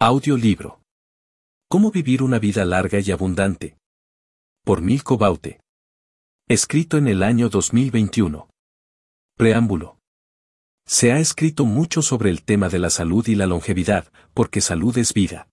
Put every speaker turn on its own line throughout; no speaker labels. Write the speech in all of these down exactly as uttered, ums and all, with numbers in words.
Audiolibro. ¿Cómo vivir una vida larga y abundante? Por Milko Baute. Escrito en el año dos mil veintiuno. Preámbulo. Se ha escrito mucho sobre el tema de la salud y la longevidad, porque salud es vida.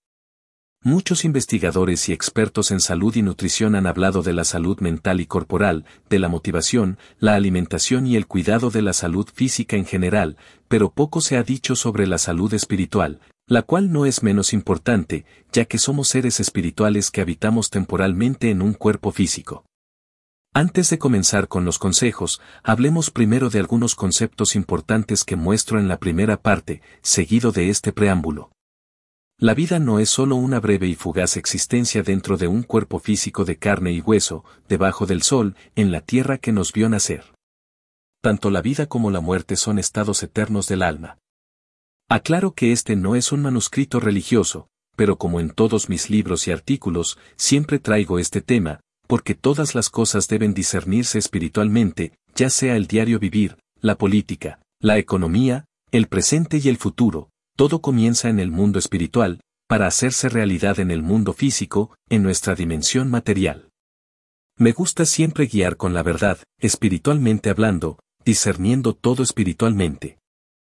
Muchos investigadores y expertos en salud y nutrición han hablado de la salud mental y corporal, de la motivación, la alimentación y el cuidado de la salud física en general, pero poco se ha dicho sobre la salud espiritual, la cual no es menos importante, ya que somos seres espirituales que habitamos temporalmente en un cuerpo físico. Antes de comenzar con los consejos, hablemos primero de algunos conceptos importantes que muestro en la primera parte, seguido de este preámbulo. La vida no es solo una breve y fugaz existencia dentro de un cuerpo físico de carne y hueso, debajo del sol, en la tierra que nos vio nacer. Tanto la vida como la muerte son estados eternos del alma. Aclaro que este no es un manuscrito religioso, pero como en todos mis libros y artículos, siempre traigo este tema, porque todas las cosas deben discernirse espiritualmente, ya sea el diario vivir, la política, la economía, el presente y el futuro. Todo comienza en el mundo espiritual, para hacerse realidad en el mundo físico, en nuestra dimensión material. Me gusta siempre guiar con la verdad, espiritualmente hablando, discerniendo todo espiritualmente.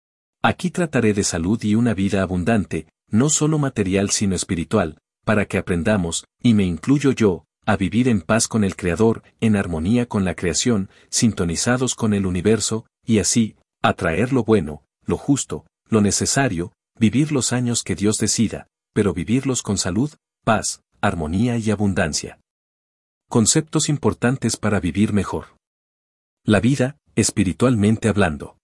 Aquí trataré de salud y una vida abundante, no solo material sino espiritual, para que aprendamos, y me incluyo yo, a vivir en paz con el Creador, en armonía con la creación, sintonizados con el universo, y así, atraer lo bueno, lo justo, lo necesario, vivir los años que Dios decida, pero vivirlos con salud, paz, armonía y abundancia. Conceptos importantes para vivir mejor. La vida, espiritualmente hablando.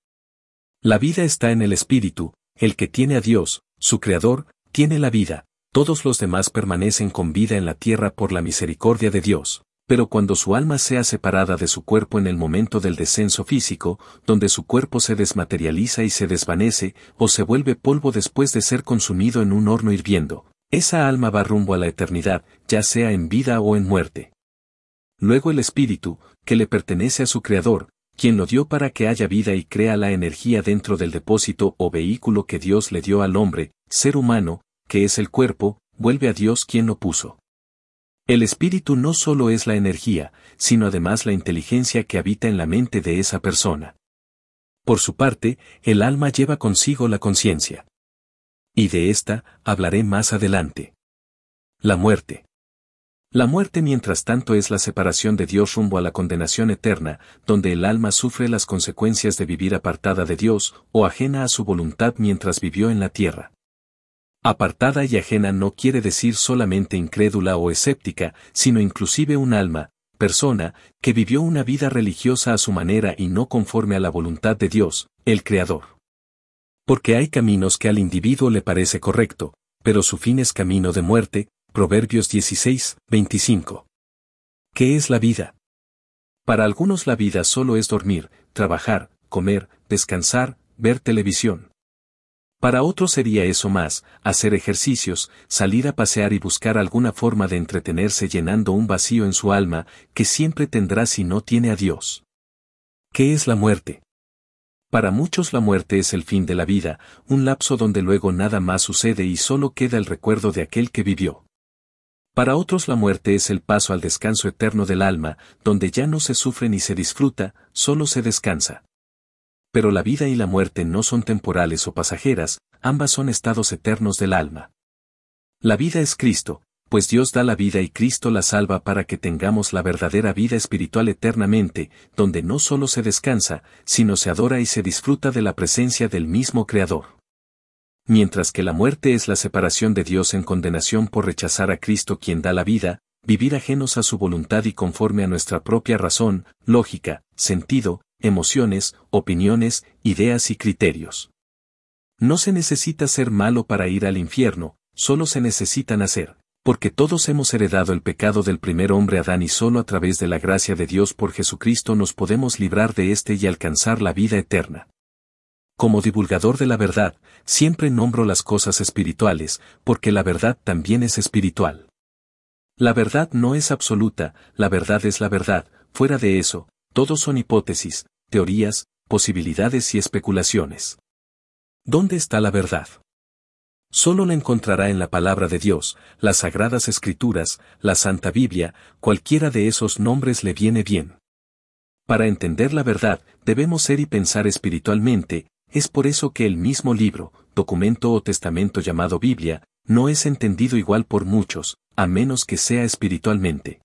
La vida está en el espíritu, el que tiene a Dios, su Creador, tiene la vida, todos los demás permanecen con vida en la tierra por la misericordia de Dios. Pero cuando su alma sea separada de su cuerpo en el momento del descenso físico, donde su cuerpo se desmaterializa y se desvanece, o se vuelve polvo después de ser consumido en un horno hirviendo, esa alma va rumbo a la eternidad, ya sea en vida o en muerte. Luego el espíritu, que le pertenece a su Creador, quien lo dio para que haya vida y crea la energía dentro del depósito o vehículo que Dios le dio al hombre, ser humano, que es el cuerpo, vuelve a Dios quien lo puso. El espíritu no solo es la energía, sino además la inteligencia que habita en la mente de esa persona. Por su parte, el alma lleva consigo la conciencia. Y de esta, hablaré más adelante. La muerte. La muerte mientras tanto es la separación de Dios rumbo a la condenación eterna, donde el alma sufre las consecuencias de vivir apartada de Dios, o ajena a su voluntad mientras vivió en la tierra. Apartada y ajena no quiere decir solamente incrédula o escéptica, sino inclusive un alma, persona, que vivió una vida religiosa a su manera y no conforme a la voluntad de Dios, el Creador. Porque hay caminos que al individuo le parece correcto, pero su fin es camino de muerte, Proverbios dieciséis, veinticinco. ¿Qué es la vida? Para algunos la vida solo es dormir, trabajar, comer, descansar, ver televisión. Para otros sería eso más, hacer ejercicios, salir a pasear y buscar alguna forma de entretenerse llenando un vacío en su alma, que siempre tendrá si no tiene a Dios. ¿Qué es la muerte? Para muchos la muerte es el fin de la vida, un lapso donde luego nada más sucede y solo queda el recuerdo de aquel que vivió. Para otros la muerte es el paso al descanso eterno del alma, donde ya no se sufre ni se disfruta, solo se descansa. Pero la vida y la muerte no son temporales o pasajeras, ambas son estados eternos del alma. La vida es Cristo, pues Dios da la vida y Cristo la salva para que tengamos la verdadera vida espiritual eternamente, donde no solo se descansa, sino se adora y se disfruta de la presencia del mismo Creador. Mientras que la muerte es la separación de Dios en condenación por rechazar a Cristo quien da la vida, vivir ajenos a su voluntad y conforme a nuestra propia razón, lógica, sentido, emociones, opiniones, ideas y criterios. No se necesita ser malo para ir al infierno, solo se necesita nacer, porque todos hemos heredado el pecado del primer hombre Adán y solo a través de la gracia de Dios por Jesucristo nos podemos librar de éste y alcanzar la vida eterna. Como divulgador de la verdad, siempre nombro las cosas espirituales, porque la verdad también es espiritual. La verdad no es absoluta, la verdad es la verdad, fuera de eso, todos son hipótesis, teorías, posibilidades y especulaciones. ¿Dónde está la verdad? Solo la encontrará en la palabra de Dios, las Sagradas Escrituras, la Santa Biblia, cualquiera de esos nombres le viene bien. Para entender la verdad, debemos ser y pensar espiritualmente, es por eso que el mismo libro, documento o testamento llamado Biblia, no es entendido igual por muchos, a menos que sea espiritualmente.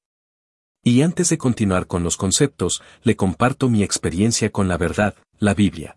Y antes de continuar con los conceptos, le comparto mi experiencia con la verdad, la Biblia.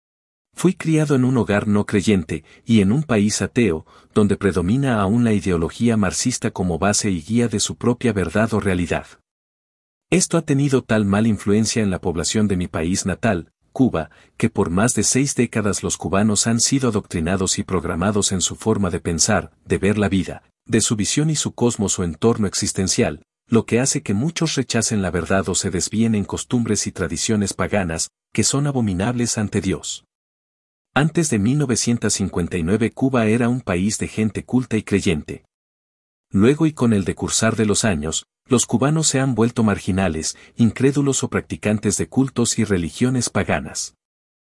Fui criado en un hogar no creyente, y en un país ateo, donde predomina aún la ideología marxista como base y guía de su propia verdad o realidad. Esto ha tenido tal mala influencia en la población de mi país natal, Cuba, que por más de seis décadas los cubanos han sido adoctrinados y programados en su forma de pensar, de ver la vida, de su visión y su cosmos o entorno existencial, lo que hace que muchos rechacen la verdad o se desvíen en costumbres y tradiciones paganas, que son abominables ante Dios. Antes de mil novecientos cincuenta y nueve Cuba era un país de gente culta y creyente. Luego y con el decursar de los años, los cubanos se han vuelto marginales, incrédulos o practicantes de cultos y religiones paganas.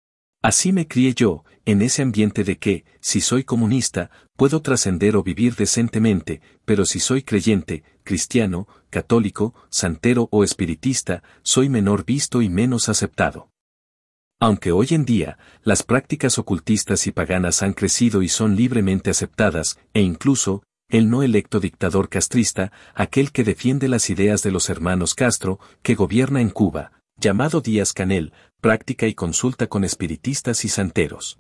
Así me crié yo, en ese ambiente de que, si soy comunista, puedo trascender o vivir decentemente, pero si soy creyente, cristiano, católico, santero o espiritista, soy menor visto y menos aceptado. Aunque hoy en día, las prácticas ocultistas y paganas han crecido y son libremente aceptadas, e incluso, el no electo dictador castrista, aquel que defiende las ideas de los hermanos Castro, que gobierna en Cuba, llamado Díaz-Canel, práctica y consulta con espiritistas y santeros.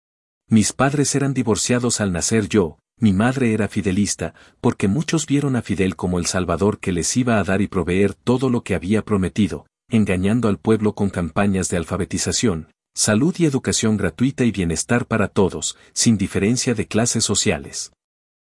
Mis padres eran divorciados al nacer yo, mi madre era fidelista, porque muchos vieron a Fidel como el salvador que les iba a dar y proveer todo lo que había prometido, engañando al pueblo con campañas de alfabetización, salud y educación gratuita y bienestar para todos, sin diferencia de clases sociales.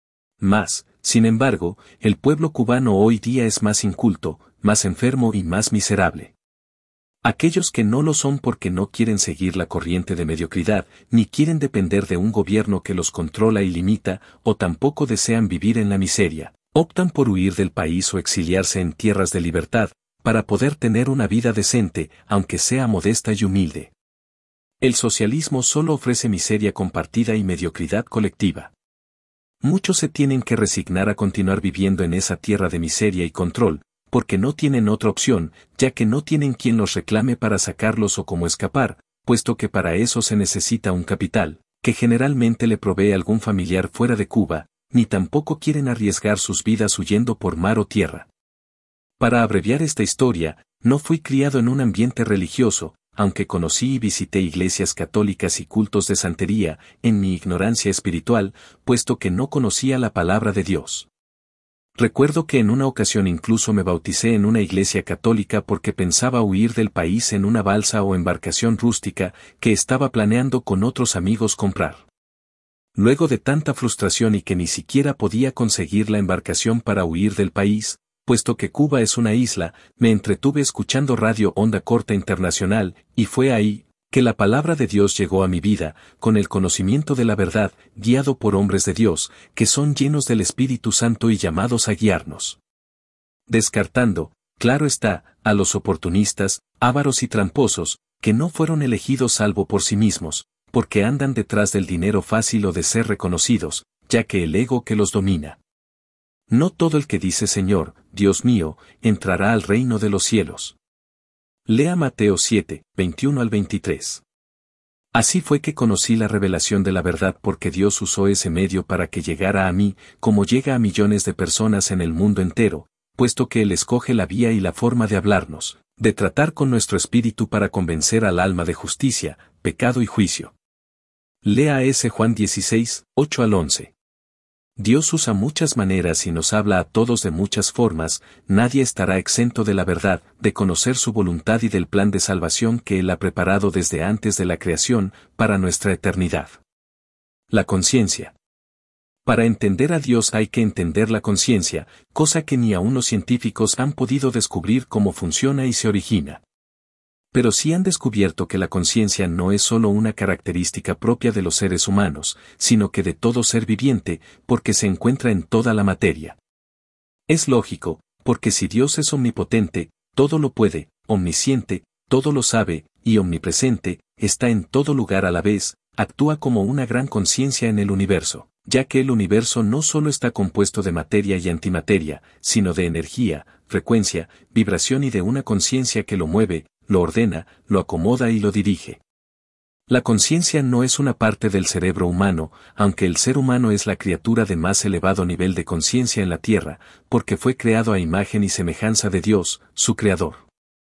Mas, sin embargo, el pueblo cubano hoy día es más inculto, más enfermo y más miserable. Aquellos que no lo son porque no quieren seguir la corriente de mediocridad, ni quieren depender de un gobierno que los controla y limita, o tampoco desean vivir en la miseria, optan por huir del país o exiliarse en tierras de libertad, para poder tener una vida decente, aunque sea modesta y humilde. El socialismo solo ofrece miseria compartida y mediocridad colectiva. Muchos se tienen que resignar a continuar viviendo en esa tierra de miseria y control, porque no tienen otra opción, ya que no tienen quien los reclame para sacarlos o cómo escapar, puesto que para eso se necesita un capital, que generalmente le provee algún familiar fuera de Cuba, ni tampoco quieren arriesgar sus vidas huyendo por mar o tierra. Para abreviar esta historia, no fui criado en un ambiente religioso, aunque conocí y visité iglesias católicas y cultos de santería, en mi ignorancia espiritual, puesto que no conocía la palabra de Dios. Recuerdo que en una ocasión incluso me bauticé en una iglesia católica porque pensaba huir del país en una balsa o embarcación rústica que estaba planeando con otros amigos comprar. Luego de tanta frustración y que ni siquiera podía conseguir la embarcación para huir del país, puesto que Cuba es una isla, me entretuve escuchando Radio Onda Corta Internacional, y fue ahí, que la palabra de Dios llegó a mi vida, con el conocimiento de la verdad, guiado por hombres de Dios, que son llenos del Espíritu Santo y llamados a guiarnos. Descartando, claro está, a los oportunistas, ávaros y tramposos, que no fueron elegidos salvo por sí mismos, porque andan detrás del dinero fácil o de ser reconocidos, ya que el ego que los domina. No todo el que dice Señor, Dios mío, entrará al reino de los cielos. Lea Mateo siete, veintiuno al veintitrés. Así fue que conocí la revelación de la verdad porque Dios usó ese medio para que llegara a mí, como llega a millones de personas en el mundo entero, puesto que Él escoge la vía y la forma de hablarnos, de tratar con nuestro espíritu para convencer al alma de justicia, pecado y juicio. Lea ese Juan dieciséis, ocho al once. Dios usa muchas maneras y nos habla a todos de muchas formas, nadie estará exento de la verdad, de conocer su voluntad y del plan de salvación que Él ha preparado desde antes de la creación, para nuestra eternidad. La conciencia. Para entender a Dios hay que entender la conciencia, cosa que ni aun los científicos han podido descubrir cómo funciona y se origina. Pero sí han descubierto que la conciencia no es solo una característica propia de los seres humanos, sino que de todo ser viviente, porque se encuentra en toda la materia. Es lógico, porque si Dios es omnipotente, todo lo puede, omnisciente, todo lo sabe, y omnipresente, está en todo lugar a la vez, actúa como una gran conciencia en el universo. ya que el universo no solo está compuesto de materia y antimateria, sino de energía, frecuencia, vibración y de una conciencia que lo mueve, lo ordena, lo acomoda y lo dirige. La conciencia no es una parte del cerebro humano, aunque el ser humano es la criatura de más elevado nivel de conciencia en la Tierra, porque fue creado a imagen y semejanza de Dios, su creador.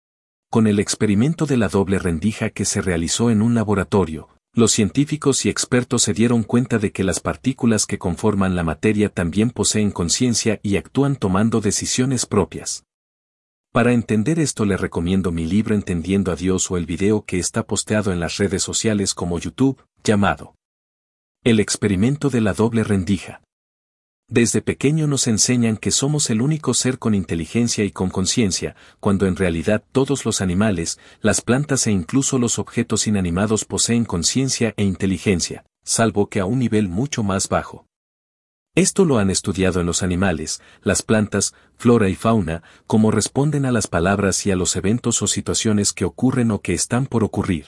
Con el experimento de la doble rendija que se realizó en un laboratorio, los científicos y expertos se dieron cuenta de que las partículas que conforman la materia también poseen conciencia y actúan tomando decisiones propias. Para entender esto le recomiendo mi libro Entendiendo a Dios o el video que está posteado en las redes sociales como YouTube, llamado El experimento de la doble rendija. Desde pequeño nos enseñan que somos el único ser con inteligencia y con conciencia, cuando en realidad todos los animales, las plantas e incluso los objetos inanimados poseen conciencia e inteligencia, salvo que a un nivel mucho más bajo. Esto lo han estudiado en los animales, las plantas, flora y fauna, cómo responden a las palabras y a los eventos o situaciones que ocurren o que están por ocurrir.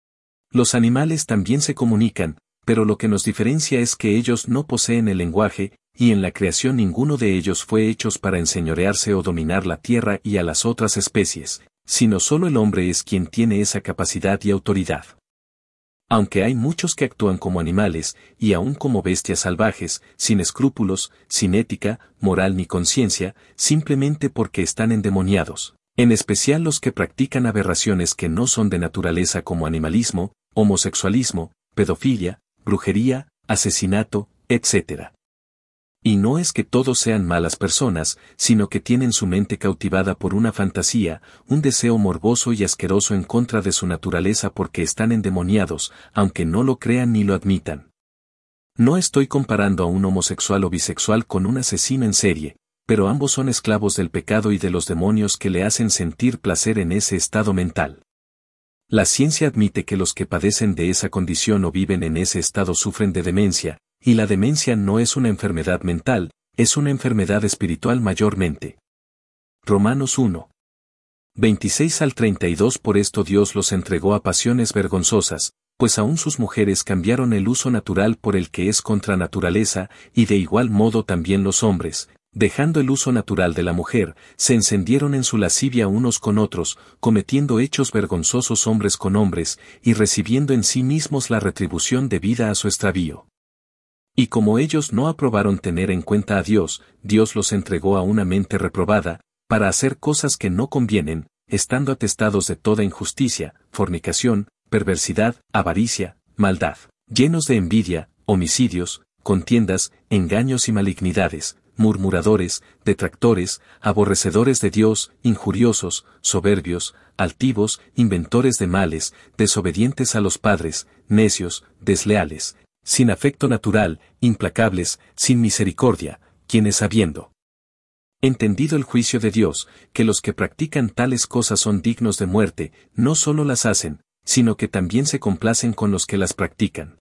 Los animales también se comunican, pero lo que nos diferencia es que ellos no poseen el lenguaje, y en la creación ninguno de ellos fue hechos para enseñorearse o dominar la tierra y a las otras especies, sino solo el hombre es quien tiene esa capacidad y autoridad. Aunque hay muchos que actúan como animales, y aún como bestias salvajes, sin escrúpulos, sin ética, moral ni conciencia, simplemente porque están endemoniados, en especial los que practican aberraciones que no son de naturaleza como animalismo, homosexualismo, pedofilia, brujería, asesinato, etcétera. Y no es que todos sean malas personas, sino que tienen su mente cautivada por una fantasía, un deseo morboso y asqueroso en contra de su naturaleza porque están endemoniados, aunque no lo crean ni lo admitan. No estoy comparando a un homosexual o bisexual con un asesino en serie, pero ambos son esclavos del pecado y de los demonios que le hacen sentir placer en ese estado mental. La ciencia admite que los que padecen de esa condición o viven en ese estado sufren de demencia, y la demencia no es una enfermedad mental, es una enfermedad espiritual mayormente. Romanos uno. veintiséis al treinta y dos Por esto Dios los entregó a pasiones vergonzosas, pues aún sus mujeres cambiaron el uso natural por el que es contra naturaleza, y de igual modo también los hombres, dejando el uso natural de la mujer, se encendieron en su lascivia unos con otros, cometiendo hechos vergonzosos hombres con hombres, y recibiendo en sí mismos la retribución debida a su extravío. Y como ellos no aprobaron tener en cuenta a Dios, Dios los entregó a una mente reprobada, para hacer cosas que no convienen, estando atestados de toda injusticia, fornicación, perversidad, avaricia, maldad, llenos de envidia, homicidios, contiendas, engaños y malignidades, murmuradores, detractores, aborrecedores de Dios, injuriosos, soberbios, altivos, inventores de males, desobedientes a los padres, necios, desleales, sin afecto natural, implacables, sin misericordia, quienes habiendo entendido el juicio de Dios, que los que practican tales cosas son dignos de muerte, no solo las hacen, sino que también se complacen con los que las practican.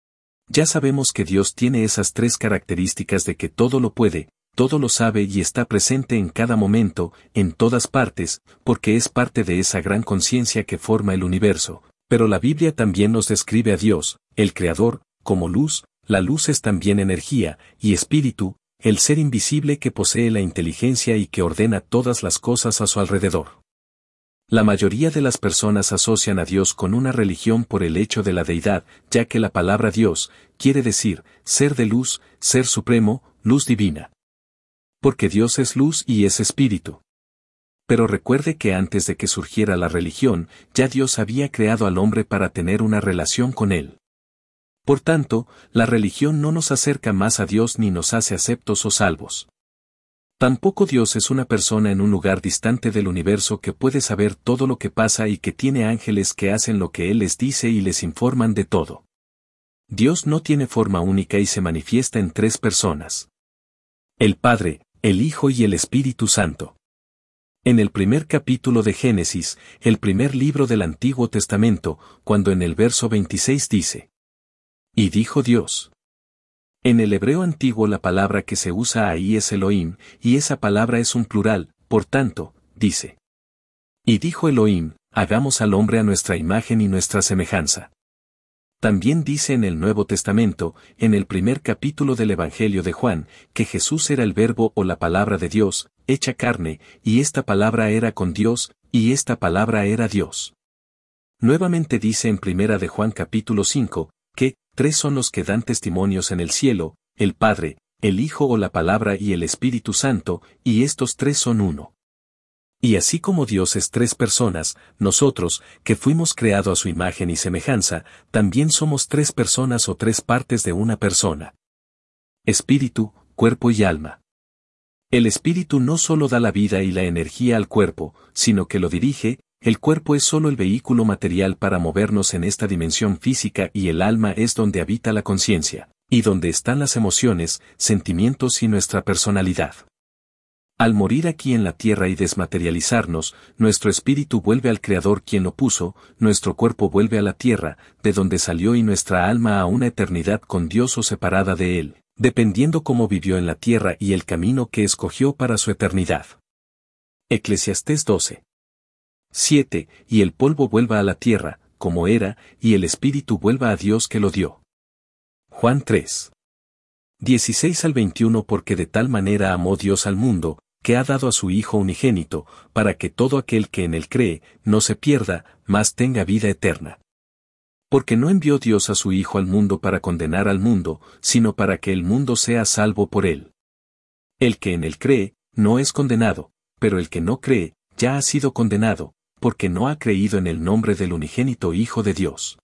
Ya sabemos que Dios tiene esas tres características de que todo lo puede, todo lo sabe y está presente en cada momento, en todas partes, porque es parte de esa gran conciencia que forma el universo. Pero la Biblia también nos describe a Dios, el Creador, como luz. La luz es también energía, y espíritu, el ser invisible que posee la inteligencia y que ordena todas las cosas a su alrededor. La mayoría de las personas asocian a Dios con una religión por el hecho de la deidad, ya que la palabra Dios quiere decir ser de luz, ser supremo, luz divina. Porque Dios es luz y es espíritu. Pero recuerde que antes de que surgiera la religión, ya Dios había creado al hombre para tener una relación con él. Por tanto, la religión no nos acerca más a Dios ni nos hace aceptos o salvos. Tampoco Dios es una persona en un lugar distante del universo que puede saber todo lo que pasa y que tiene ángeles que hacen lo que Él les dice y les informan de todo. Dios no tiene forma única y se manifiesta en tres personas: el Padre, el Hijo y el Espíritu Santo. En el primer capítulo de Génesis, el primer libro del Antiguo Testamento, cuando en el verso veintiséis dice: y dijo Dios. En el hebreo antiguo la palabra que se usa ahí es Elohim, y esa palabra es un plural, por tanto, dice: y dijo Elohim, hagamos al hombre a nuestra imagen y nuestra semejanza. También dice en el Nuevo Testamento, en el primer capítulo del Evangelio de Juan, que Jesús era el Verbo o la palabra de Dios, hecha carne, y esta palabra era con Dios, y esta palabra era Dios. Nuevamente dice en primera de Juan capítulo cinco, que, tres son los que dan testimonios en el cielo, el Padre, el Hijo o la palabra y el Espíritu Santo, y estos tres son uno. Y así como Dios es tres personas, nosotros, que fuimos creados a su imagen y semejanza, también somos tres personas o tres partes de una persona. Espíritu, cuerpo y alma. El espíritu no solo da la vida y la energía al cuerpo, sino que lo dirige. El cuerpo es solo el vehículo material para movernos en esta dimensión física y el alma es donde habita la conciencia, y donde están las emociones, sentimientos y nuestra personalidad. Al morir aquí en la tierra y desmaterializarnos, nuestro espíritu vuelve al Creador quien lo puso, nuestro cuerpo vuelve a la tierra, de donde salió y nuestra alma a una eternidad con Dios o separada de Él, dependiendo cómo vivió en la tierra y el camino que escogió para su eternidad. Eclesiastés doce. siete. Y el polvo vuelva a la tierra, como era, y el espíritu vuelva a Dios que lo dio. Juan tres. dieciséis al veintiuno Porque de tal manera amó Dios al mundo, que ha dado a su Hijo unigénito, para que todo aquel que en él cree, no se pierda, mas tenga vida eterna. Porque no envió Dios a su Hijo al mundo para condenar al mundo, sino para que el mundo sea salvo por él. El que en él cree, no es condenado, pero el que no cree, ya ha sido condenado, porque no ha creído en el nombre del unigénito Hijo de Dios.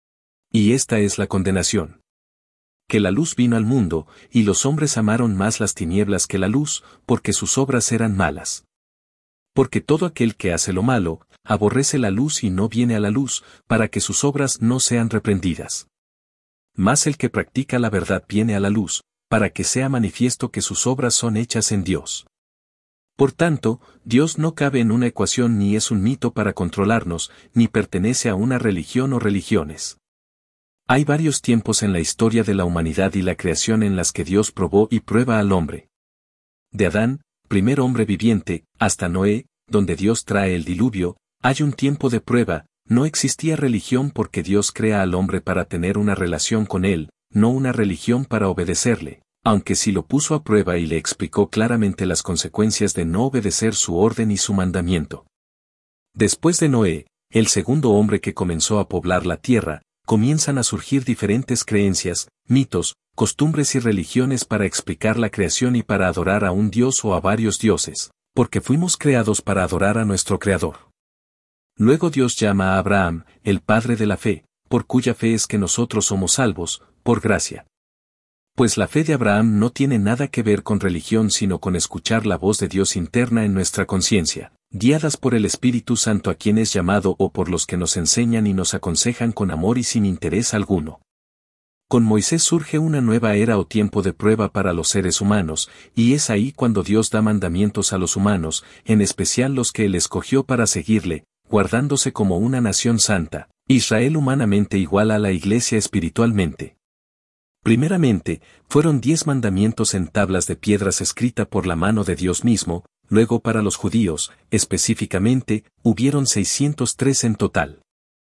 Y esta es la condenación. Que la luz vino al mundo, y los hombres amaron más las tinieblas que la luz, porque sus obras eran malas. Porque todo aquel que hace lo malo, aborrece la luz y no viene a la luz, para que sus obras no sean reprendidas. Mas el que practica la verdad viene a la luz, para que sea manifiesto que sus obras son hechas en Dios. Por tanto, Dios no cabe en una ecuación ni es un mito para controlarnos, ni pertenece a una religión o religiones. Hay varios tiempos en la historia de la humanidad y la creación en las que Dios probó y prueba al hombre. De Adán, primer hombre viviente, hasta Noé, donde Dios trae el diluvio, hay un tiempo de prueba. No existía religión porque Dios crea al hombre para tener una relación con él, no una religión para obedecerle, aunque sí lo puso a prueba y le explicó claramente las consecuencias de no obedecer su orden y su mandamiento. Después de Noé, el segundo hombre que comenzó a poblar la tierra, comienzan a surgir diferentes creencias, mitos, costumbres y religiones para explicar la creación y para adorar a un dios o a varios dioses, porque fuimos creados para adorar a nuestro Creador. Luego Dios llama a Abraham, el padre de la fe, por cuya fe es que nosotros somos salvos, por gracia. Pues la fe de Abraham no tiene nada que ver con religión sino con escuchar la voz de Dios interna en nuestra conciencia, guiadas por el Espíritu Santo a quien es llamado o por los que nos enseñan y nos aconsejan con amor y sin interés alguno. Con Moisés surge una nueva era o tiempo de prueba para los seres humanos, y es ahí cuando Dios da mandamientos a los humanos, en especial los que él escogió para seguirle, guardándose como una nación santa, Israel humanamente igual a la Iglesia espiritualmente. Primeramente, fueron diez mandamientos en tablas de piedras escrita por la mano de Dios mismo. Luego para los judíos, específicamente, hubieron seiscientos tres en total.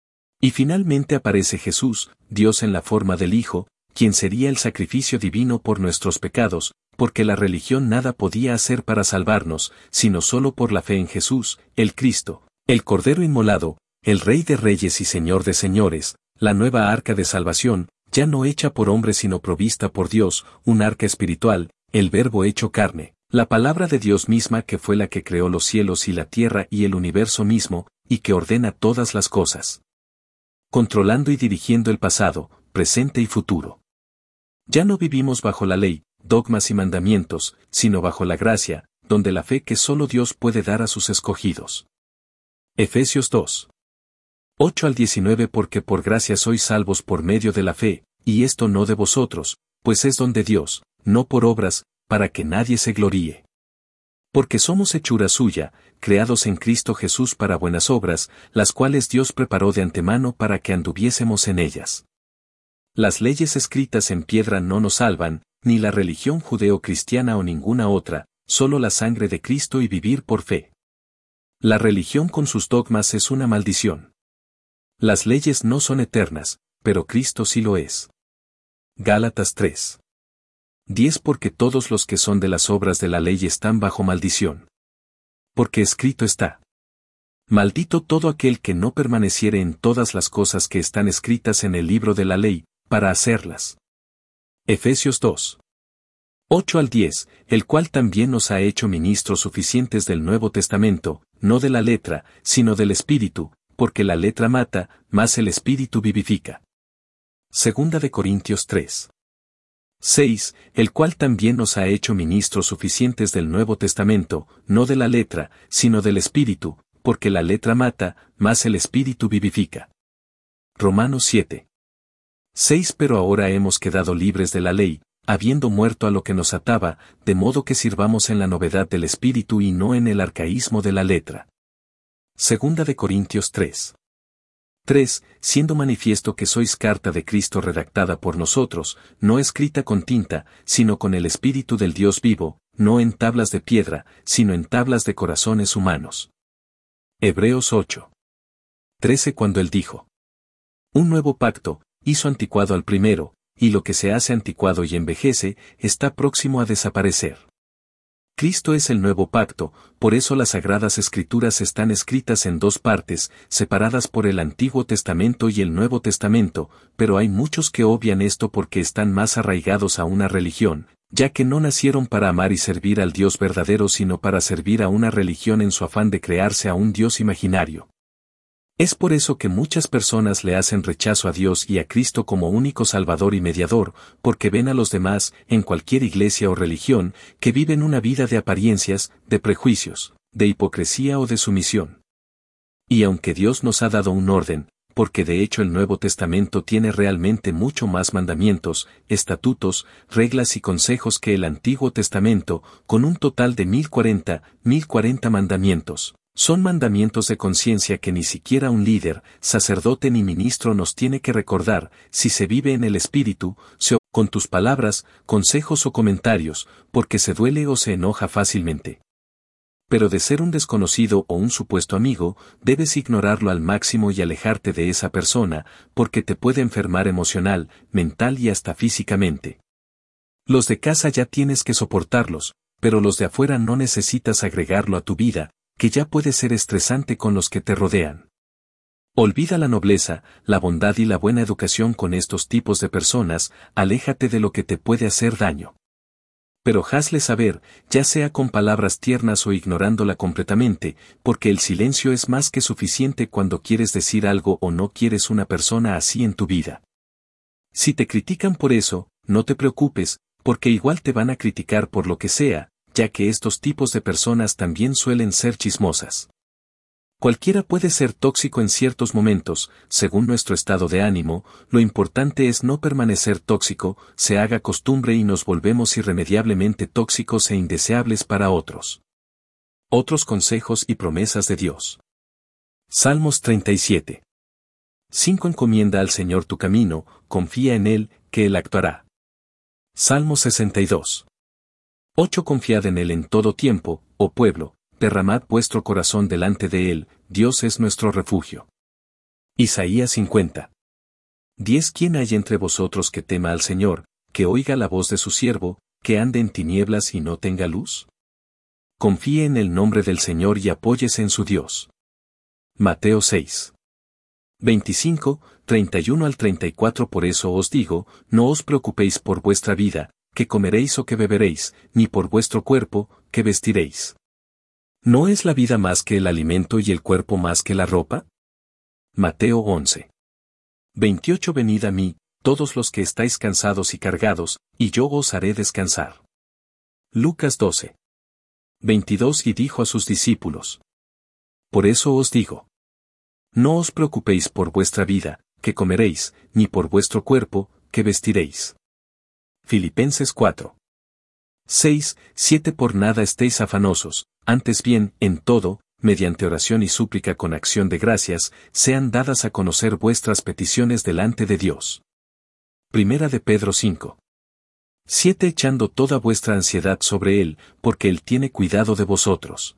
Y finalmente aparece Jesús, Dios en la forma del Hijo, quien sería el sacrificio divino por nuestros pecados, porque la religión nada podía hacer para salvarnos, sino solo por la fe en Jesús, el Cristo, el Cordero inmolado, el Rey de Reyes y Señor de Señores, la nueva arca de salvación, ya no hecha por hombres sino provista por Dios, un arca espiritual, el Verbo hecho carne. La palabra de Dios misma que fue la que creó los cielos y la tierra y el universo mismo, y que ordena todas las cosas. Controlando y dirigiendo el pasado, presente y futuro. Ya no vivimos bajo la ley, dogmas y mandamientos, sino bajo la gracia, donde la fe que solo Dios puede dar a sus escogidos. Efesios dos. ocho al diecinueve Porque por gracia sois salvos por medio de la fe, y esto no de vosotros, pues es don de Dios, no por obras, para que nadie se gloríe. Porque somos hechura suya, creados en Cristo Jesús para buenas obras, las cuales Dios preparó de antemano para que anduviésemos en ellas. Las leyes escritas en piedra no nos salvan, ni la religión judeo-cristiana o ninguna otra, solo la sangre de Cristo y vivir por fe. La religión con sus dogmas es una maldición. Las leyes no son eternas, pero Cristo sí lo es. Gálatas tres. diez Porque todos los que son de las obras de la ley están bajo maldición. Porque escrito está: maldito todo aquel que no permaneciere en todas las cosas que están escritas en el libro de la ley, para hacerlas. Efesios dos. ocho al diez, el cual también nos ha hecho ministros suficientes del Nuevo Testamento, no de la letra, sino del Espíritu, porque la letra mata, mas el Espíritu vivifica. Segunda de Corintios tres. seis, el cual también nos ha hecho ministros suficientes del Nuevo Testamento, no de la letra, sino del Espíritu, porque la letra mata, mas el Espíritu vivifica. Romanos siete. seis Pero ahora hemos quedado libres de la ley, habiendo muerto a lo que nos ataba, de modo que sirvamos en la novedad del Espíritu y no en el arcaísmo de la letra. Segunda de Corintios tres. tres Siendo manifiesto que sois carta de Cristo redactada por nosotros, no escrita con tinta, sino con el Espíritu del Dios vivo, no en tablas de piedra, sino en tablas de corazones humanos. Hebreos ocho. trece Cuando él dijo: un nuevo pacto, hizo anticuado al primero, y lo que se hace anticuado y envejece, está próximo a desaparecer. Cristo es el nuevo pacto, por eso las Sagradas Escrituras están escritas en dos partes, separadas por el Antiguo Testamento y el Nuevo Testamento, pero hay muchos que obvian esto porque están más arraigados a una religión, ya que no nacieron para amar y servir al Dios verdadero sino para servir a una religión en su afán de crearse a un Dios imaginario. Es por eso que muchas personas le hacen rechazo a Dios y a Cristo como único Salvador y mediador, porque ven a los demás, en cualquier iglesia o religión, que viven una vida de apariencias, de prejuicios, de hipocresía o de sumisión. Y aunque Dios nos ha dado un orden, porque de hecho el Nuevo Testamento tiene realmente mucho más mandamientos, estatutos, reglas y consejos que el Antiguo Testamento, con un total de mil cuarenta, mil cuarenta mandamientos. Son mandamientos de conciencia que ni siquiera un líder, sacerdote ni ministro nos tiene que recordar, si se vive en el Espíritu, se o con tus palabras, consejos o comentarios, porque se duele o se enoja fácilmente. Pero de ser un desconocido o un supuesto amigo, debes ignorarlo al máximo y alejarte de esa persona, porque te puede enfermar emocional, mental y hasta físicamente. Los de casa ya tienes que soportarlos, pero los de afuera no necesitas agregarlo a tu vida, que ya puede ser estresante con los que te rodean. Olvida la nobleza, la bondad y la buena educación con estos tipos de personas, aléjate de lo que te puede hacer daño. Pero hazle saber, ya sea con palabras tiernas o ignorándola completamente, porque el silencio es más que suficiente cuando quieres decir algo o no quieres una persona así en tu vida. Si te critican por eso, no te preocupes, porque igual te van a criticar por lo que sea, ya que estos tipos de personas también suelen ser chismosas. Cualquiera puede ser tóxico en ciertos momentos, según nuestro estado de ánimo, lo importante es no permanecer tóxico, se haga costumbre y nos volvemos irremediablemente tóxicos e indeseables para otros. Otros consejos y promesas de Dios. Salmos treinta y siete. cinco Encomienda al Señor tu camino, confía en Él, que Él actuará. Salmos sesenta y dos. ocho Confiad en Él en todo tiempo, oh pueblo, derramad vuestro corazón delante de Él, Dios es nuestro refugio. Isaías cincuenta. diez ¿Quién hay entre vosotros que tema al Señor, que oiga la voz de su siervo, que ande en tinieblas y no tenga luz? Confíe en el nombre del Señor y apóyese en su Dios. Mateo seis. veinticinco, treinta y uno al treinta y cuatro Por eso os digo, no os preocupéis por vuestra vida, que comeréis o que beberéis, ni por vuestro cuerpo, que vestiréis. ¿No es la vida más que el alimento y el cuerpo más que la ropa? Mateo once. veintiocho Venid a mí, todos los que estáis cansados y cargados, y yo os haré descansar. Lucas doce. veintidós Y dijo a sus discípulos: Por eso os digo, no os preocupéis por vuestra vida, que comeréis, ni por vuestro cuerpo, que vestiréis. Filipenses cuatro. seis, siete Por nada estéis afanosos, antes bien, en todo, mediante oración y súplica con acción de gracias, sean dadas a conocer vuestras peticiones delante de Dios. Primera de Pedro cinco. siete Echando toda vuestra ansiedad sobre Él, porque Él tiene cuidado de vosotros.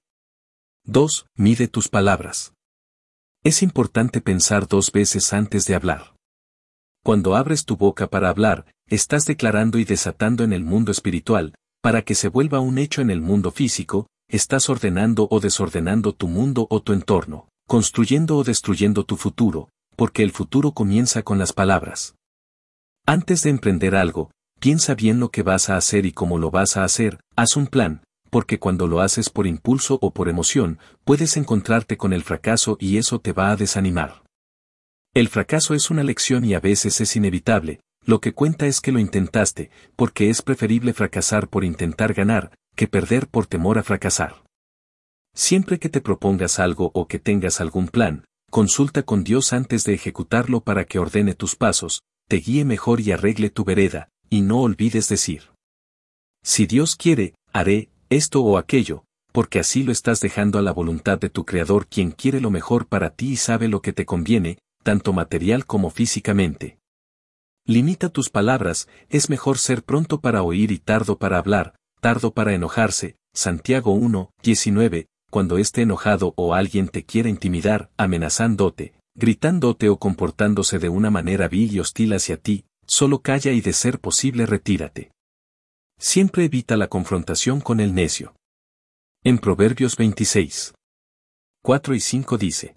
dos Mide tus palabras. Es importante pensar dos veces antes de hablar. Cuando abres tu boca para hablar, estás declarando y desatando en el mundo espiritual, para que se vuelva un hecho en el mundo físico, estás ordenando o desordenando tu mundo o tu entorno, construyendo o destruyendo tu futuro, porque el futuro comienza con las palabras. Antes de emprender algo, piensa bien lo que vas a hacer y cómo lo vas a hacer, haz un plan, porque cuando lo haces por impulso o por emoción, puedes encontrarte con el fracaso y eso te va a desanimar. El fracaso es una lección y a veces es inevitable, lo que cuenta es que lo intentaste, porque es preferible fracasar por intentar ganar, que perder por temor a fracasar. Siempre que te propongas algo o que tengas algún plan, consulta con Dios antes de ejecutarlo para que ordene tus pasos, te guíe mejor y arregle tu vereda, y no olvides decir: si Dios quiere, haré esto o aquello, porque así lo estás dejando a la voluntad de tu Creador, quien quiere lo mejor para ti y sabe lo que te conviene, tanto material como físicamente. Limita tus palabras, es mejor ser pronto para oír y tardo para hablar, tardo para enojarse. Santiago uno, diecinueve, cuando esté enojado o alguien te quiera intimidar, amenazándote, gritándote o comportándose de una manera vil y hostil hacia ti, solo calla y de ser posible retírate. Siempre evita la confrontación con el necio. En Proverbios veintiséis, cuatro y cinco dice: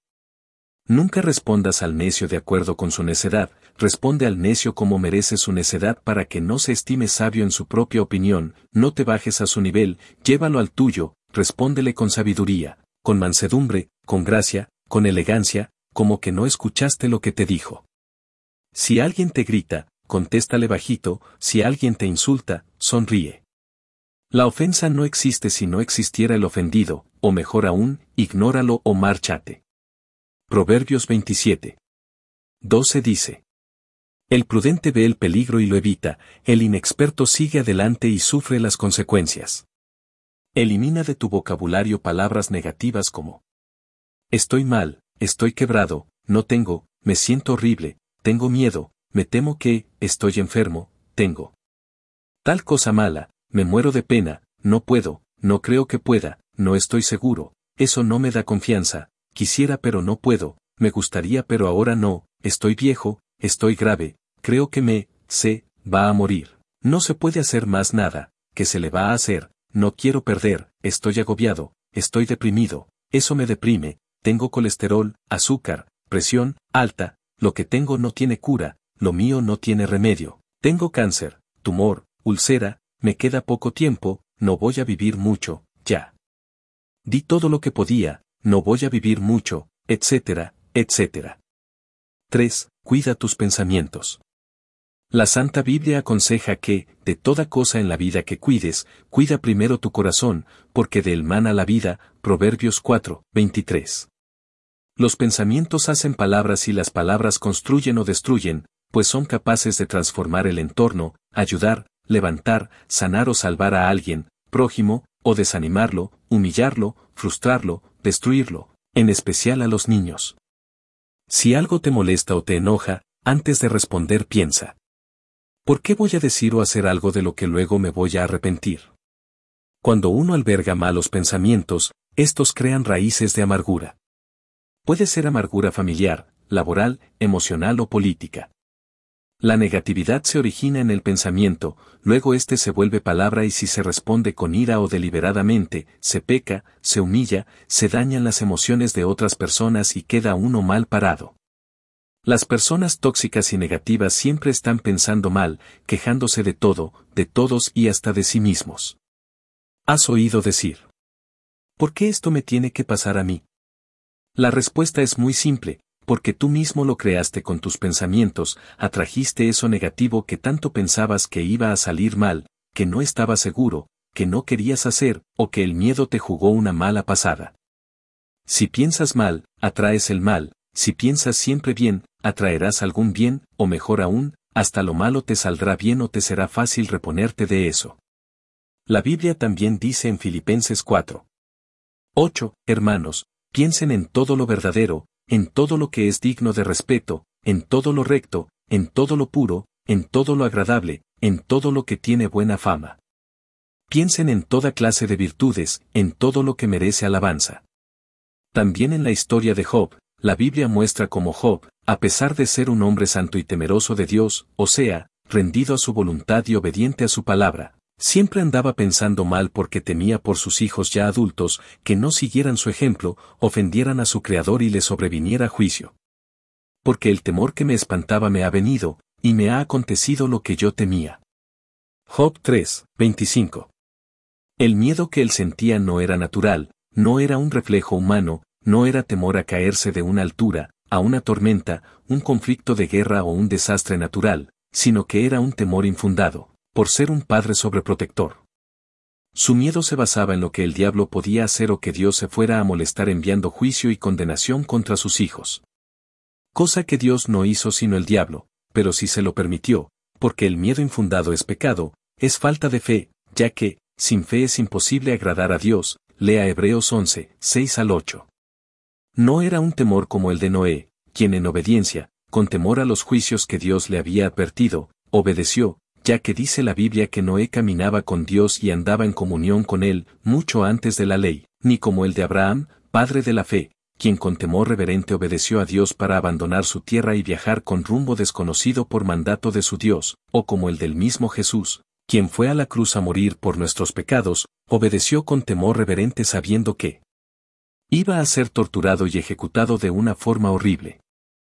nunca respondas al necio de acuerdo con su necedad, responde al necio como merece su necedad para que no se estime sabio en su propia opinión, no te bajes a su nivel, llévalo al tuyo, respóndele con sabiduría, con mansedumbre, con gracia, con elegancia, como que no escuchaste lo que te dijo. Si alguien te grita, contéstale bajito, si alguien te insulta, sonríe. La ofensa no existe si no existiera el ofendido, o mejor aún, ignóralo o márchate. Proverbios veintisiete, doce dice: el prudente ve el peligro y lo evita, el inexperto sigue adelante y sufre las consecuencias. Elimina de tu vocabulario palabras negativas como: estoy mal, estoy quebrado, no tengo, me siento horrible, tengo miedo, me temo que, estoy enfermo, tengo tal cosa mala, me muero de pena, no puedo, no creo que pueda, no estoy seguro, eso no me da confianza, quisiera pero no puedo, me gustaría pero ahora no, estoy viejo, estoy grave, creo que me, se, va a morir, no se puede hacer más nada, ¿qué se le va a hacer? No quiero perder, estoy agobiado, estoy deprimido, eso me deprime, tengo colesterol, azúcar, presión alta, lo que tengo no tiene cura, lo mío no tiene remedio, tengo cáncer, tumor, úlcera, me queda poco tiempo, no voy a vivir mucho, ya. Di todo lo que podía, no voy a vivir mucho, etcétera, etcétera. tres. Cuida tus pensamientos. La Santa Biblia aconseja que, de toda cosa en la vida que cuides, cuida primero tu corazón, porque de él mana la vida. Proverbios cuatro, veintitrés. Los pensamientos hacen palabras y las palabras construyen o destruyen, pues son capaces de transformar el entorno, ayudar, levantar, sanar o salvar a alguien, prójimo, o desanimarlo, humillarlo, frustrarlo, destruirlo, en especial a los niños. Si algo te molesta o te enoja, antes de responder piensa: ¿por qué voy a decir o hacer algo de lo que luego me voy a arrepentir? Cuando uno alberga malos pensamientos, estos crean raíces de amargura. Puede ser amargura familiar, laboral, emocional o política. La negatividad se origina en el pensamiento, luego éste se vuelve palabra y si se responde con ira o deliberadamente, se peca, se humilla, se dañan las emociones de otras personas y queda uno mal parado. Las personas tóxicas y negativas siempre están pensando mal, quejándose de todo, de todos y hasta de sí mismos. ¿Has oído decir: ¿por qué esto me tiene que pasar a mí? La respuesta es muy simple: porque tú mismo lo creaste con tus pensamientos, atrajiste eso negativo que tanto pensabas que iba a salir mal, que no estabas seguro, que no querías hacer, o que el miedo te jugó una mala pasada. Si piensas mal, atraes el mal, si piensas siempre bien, atraerás algún bien, o mejor aún, hasta lo malo te saldrá bien o te será fácil reponerte de eso. La Biblia también dice en Filipenses cuatro, ocho, hermanos, piensen en todo lo verdadero, en todo lo que es digno de respeto, en todo lo recto, en todo lo puro, en todo lo agradable, en todo lo que tiene buena fama. Piensen en toda clase de virtudes, en todo lo que merece alabanza. También en la historia de Job, la Biblia muestra cómo Job, a pesar de ser un hombre santo y temeroso de Dios, o sea, rendido a su voluntad y obediente a su palabra, siempre andaba pensando mal porque temía por sus hijos ya adultos que no siguieran su ejemplo, ofendieran a su Creador y le sobreviniera juicio. Porque el temor que me espantaba me ha venido, y me ha acontecido lo que yo temía. Job tres, veinticinco. El miedo que él sentía no era natural, no era un reflejo humano, no era temor a caerse de una altura, a una tormenta, un conflicto de guerra o un desastre natural, sino que era un temor infundado, por ser un padre sobreprotector. Su miedo se basaba en lo que el diablo podía hacer o que Dios se fuera a molestar enviando juicio y condenación contra sus hijos. Cosa que Dios no hizo sino el diablo, pero sí se lo permitió, porque el miedo infundado es pecado, es falta de fe, ya que, sin fe es imposible agradar a Dios, lea Hebreos once, seis al ocho. No era un temor como el de Noé, quien en obediencia, con temor a los juicios que Dios le había advertido, obedeció, ya que dice la Biblia que Noé caminaba con Dios y andaba en comunión con él, mucho antes de la ley, ni como el de Abraham, padre de la fe, quien con temor reverente obedeció a Dios para abandonar su tierra y viajar con rumbo desconocido por mandato de su Dios, o como el del mismo Jesús, quien fue a la cruz a morir por nuestros pecados, obedeció con temor reverente sabiendo que iba a ser torturado y ejecutado de una forma horrible.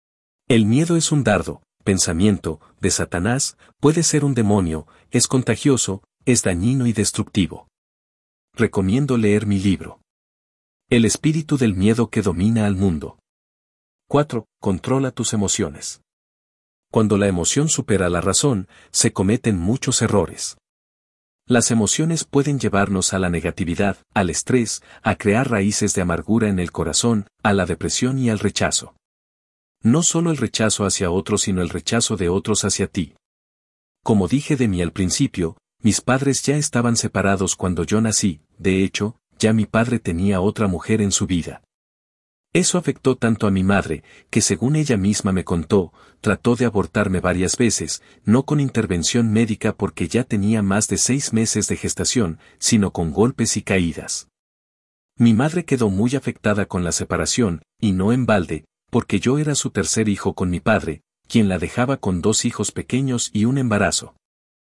El miedo es un dardo, pensamiento, de Satanás, puede ser un demonio, es contagioso, es dañino y destructivo. Recomiendo leer mi libro. El espíritu del miedo que domina al mundo. cuatro. Controla tus emociones. Cuando la emoción supera la razón, se cometen muchos errores. Las emociones pueden llevarnos a la negatividad, al estrés, a crear raíces de amargura en el corazón, a la depresión y al rechazo. No solo el rechazo hacia otros sino el rechazo de otros hacia ti. Como dije de mí al principio, mis padres ya estaban separados cuando yo nací, de hecho, ya mi padre tenía otra mujer en su vida. Eso afectó tanto a mi madre, que según ella misma me contó, trató de abortarme varias veces, no con intervención médica porque ya tenía más de seis meses de gestación, sino con golpes y caídas. Mi madre quedó muy afectada con la separación, y no en balde, porque yo era su tercer hijo con mi padre, quien la dejaba con dos hijos pequeños y un embarazo.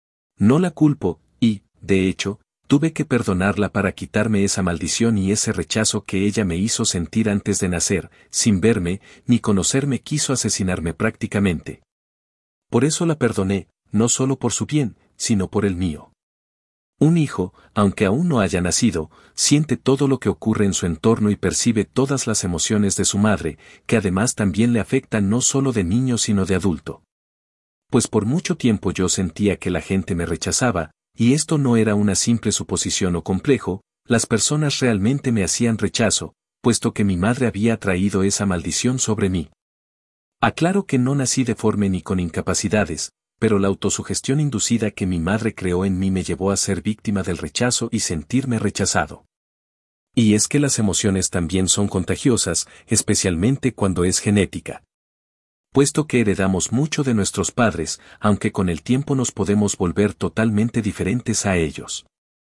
No la culpo, y, de hecho, tuve que perdonarla para quitarme esa maldición y ese rechazo que ella me hizo sentir antes de nacer, sin verme, ni conocerme quiso asesinarme prácticamente. Por eso la perdoné, no solo por su bien, sino por el mío. Un hijo, aunque aún no haya nacido, siente todo lo que ocurre en su entorno y percibe todas las emociones de su madre, que además también le afectan no solo de niño sino de adulto. Pues por mucho tiempo yo sentía que la gente me rechazaba, y esto no era una simple suposición o complejo, las personas realmente me hacían rechazo, puesto que mi madre había traído esa maldición sobre mí. Aclaro que no nací deforme ni con incapacidades, pero la autosugestión inducida que mi madre creó en mí me llevó a ser víctima del rechazo y sentirme rechazado. Y es que las emociones también son contagiosas, especialmente cuando es genética. Puesto que heredamos mucho de nuestros padres, aunque con el tiempo nos podemos volver totalmente diferentes a ellos.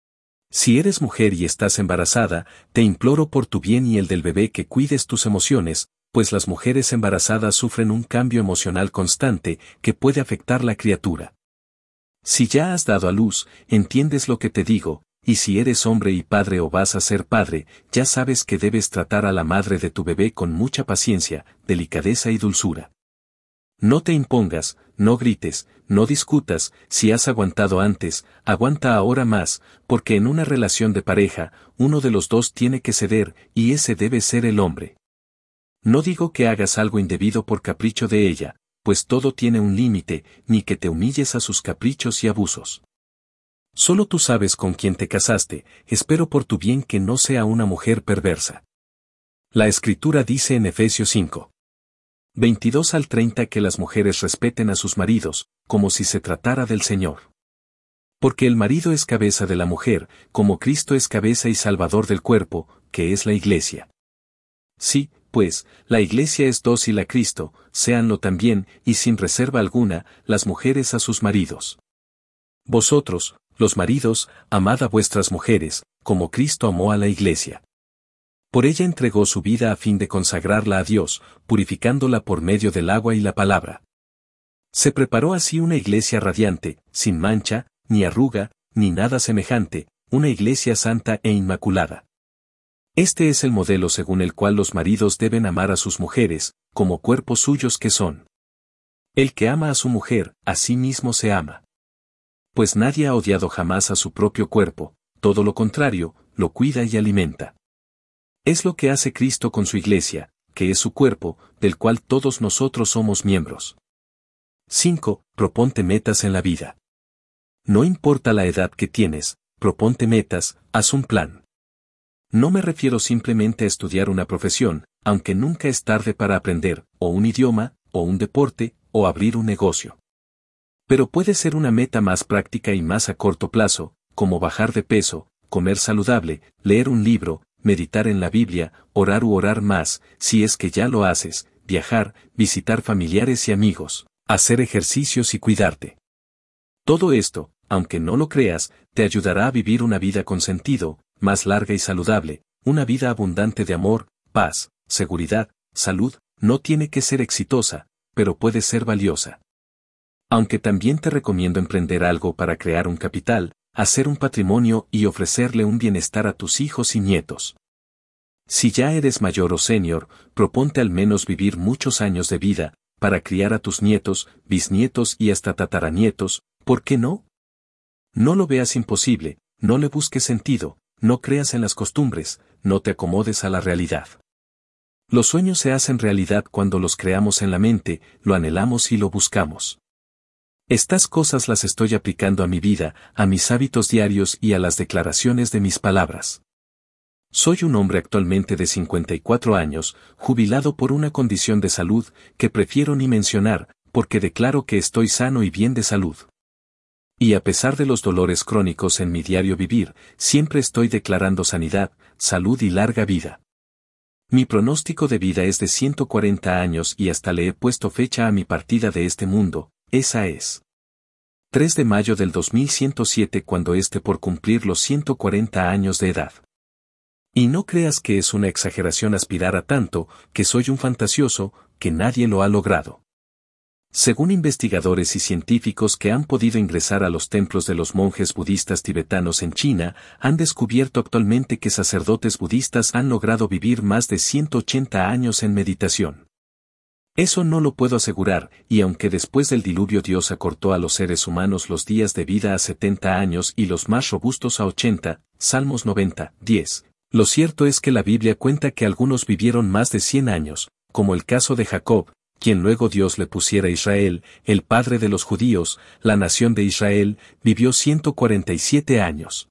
Si eres mujer y estás embarazada, te imploro por tu bien y el del bebé que cuides tus emociones, pues las mujeres embarazadas sufren un cambio emocional constante que puede afectar la criatura. Si ya has dado a luz, entiendes lo que te digo, y si eres hombre y padre o vas a ser padre, ya sabes que debes tratar a la madre de tu bebé con mucha paciencia, delicadeza y dulzura. No te impongas, no grites, no discutas, si has aguantado antes, aguanta ahora más, porque en una relación de pareja, uno de los dos tiene que ceder, y ese debe ser el hombre. No digo que hagas algo indebido por capricho de ella, pues todo tiene un límite, ni que te humilles a sus caprichos y abusos. Solo tú sabes con quién te casaste, espero por tu bien que no sea una mujer perversa. La Escritura dice en Efesios cinco. veintidós al treinta que las mujeres respeten a sus maridos, como si se tratara del Señor. Porque el marido es cabeza de la mujer, como Cristo es cabeza y salvador del cuerpo, que es la Iglesia. Sí, pues, la Iglesia es dócil a Cristo, séanlo también, y sin reserva alguna, las mujeres a sus maridos. Vosotros, los maridos, amad a vuestras mujeres, como Cristo amó a la Iglesia. Por ella entregó su vida a fin de consagrarla a Dios, purificándola por medio del agua y la palabra. Se preparó así una iglesia radiante, sin mancha, ni arruga, ni nada semejante, una iglesia santa e inmaculada. Este es el modelo según el cual los maridos deben amar a sus mujeres, como cuerpos suyos que son. El que ama a su mujer, a sí mismo se ama. Pues nadie ha odiado jamás a su propio cuerpo, todo lo contrario, lo cuida y alimenta. Es lo que hace Cristo con su iglesia, que es su cuerpo, del cual todos nosotros somos miembros. cinco. Proponte metas en la vida. No importa la edad que tienes, proponte metas, haz un plan. No me refiero simplemente a estudiar una profesión, aunque nunca es tarde para aprender, o un idioma, o un deporte, o abrir un negocio. Pero puede ser una meta más práctica y más a corto plazo, como bajar de peso, comer saludable, leer un libro, meditar en la Biblia, orar u orar más, si es que ya lo haces, viajar, visitar familiares y amigos, hacer ejercicios y cuidarte. Todo esto, aunque no lo creas, te ayudará a vivir una vida con sentido, más larga y saludable, una vida abundante de amor, paz, seguridad, salud. No tiene que ser exitosa, pero puede ser valiosa. Aunque también te recomiendo emprender algo para crear un capital, hacer un patrimonio y ofrecerle un bienestar a tus hijos y nietos. Si ya eres mayor o senior, proponte al menos vivir muchos años de vida, para criar a tus nietos, bisnietos y hasta tataranietos, ¿por qué no? No lo veas imposible, no le busques sentido, no creas en las costumbres, no te acomodes a la realidad. Los sueños se hacen realidad cuando los creamos en la mente, lo anhelamos y lo buscamos. Estas cosas las estoy aplicando a mi vida, a mis hábitos diarios y a las declaraciones de mis palabras. Soy un hombre actualmente de cincuenta y cuatro años, jubilado por una condición de salud que prefiero ni mencionar, porque declaro que estoy sano y bien de salud. Y a pesar de los dolores crónicos en mi diario vivir, siempre estoy declarando sanidad, salud y larga vida. Mi pronóstico de vida es de ciento cuarenta años y hasta le he puesto fecha a mi partida de este mundo, esa es. tres de mayo del dos mil ciento siete cuando esté por cumplir los ciento cuarenta años de edad. Y no creas que es una exageración aspirar a tanto, que soy un fantasioso, que nadie lo ha logrado. Según investigadores y científicos que han podido ingresar a los templos de los monjes budistas tibetanos en China, han descubierto actualmente que sacerdotes budistas han logrado vivir más de ciento ochenta años en meditación. Eso no lo puedo asegurar, y aunque después del diluvio Dios acortó a los seres humanos los días de vida a setenta años y los más robustos a ochenta, Salmos noventa, diez, lo cierto es que la Biblia cuenta que algunos vivieron más de cien años, como el caso de Jacob, quien luego Dios le pusiera Israel, el padre de los judíos, la nación de Israel, vivió ciento cuarenta y siete años.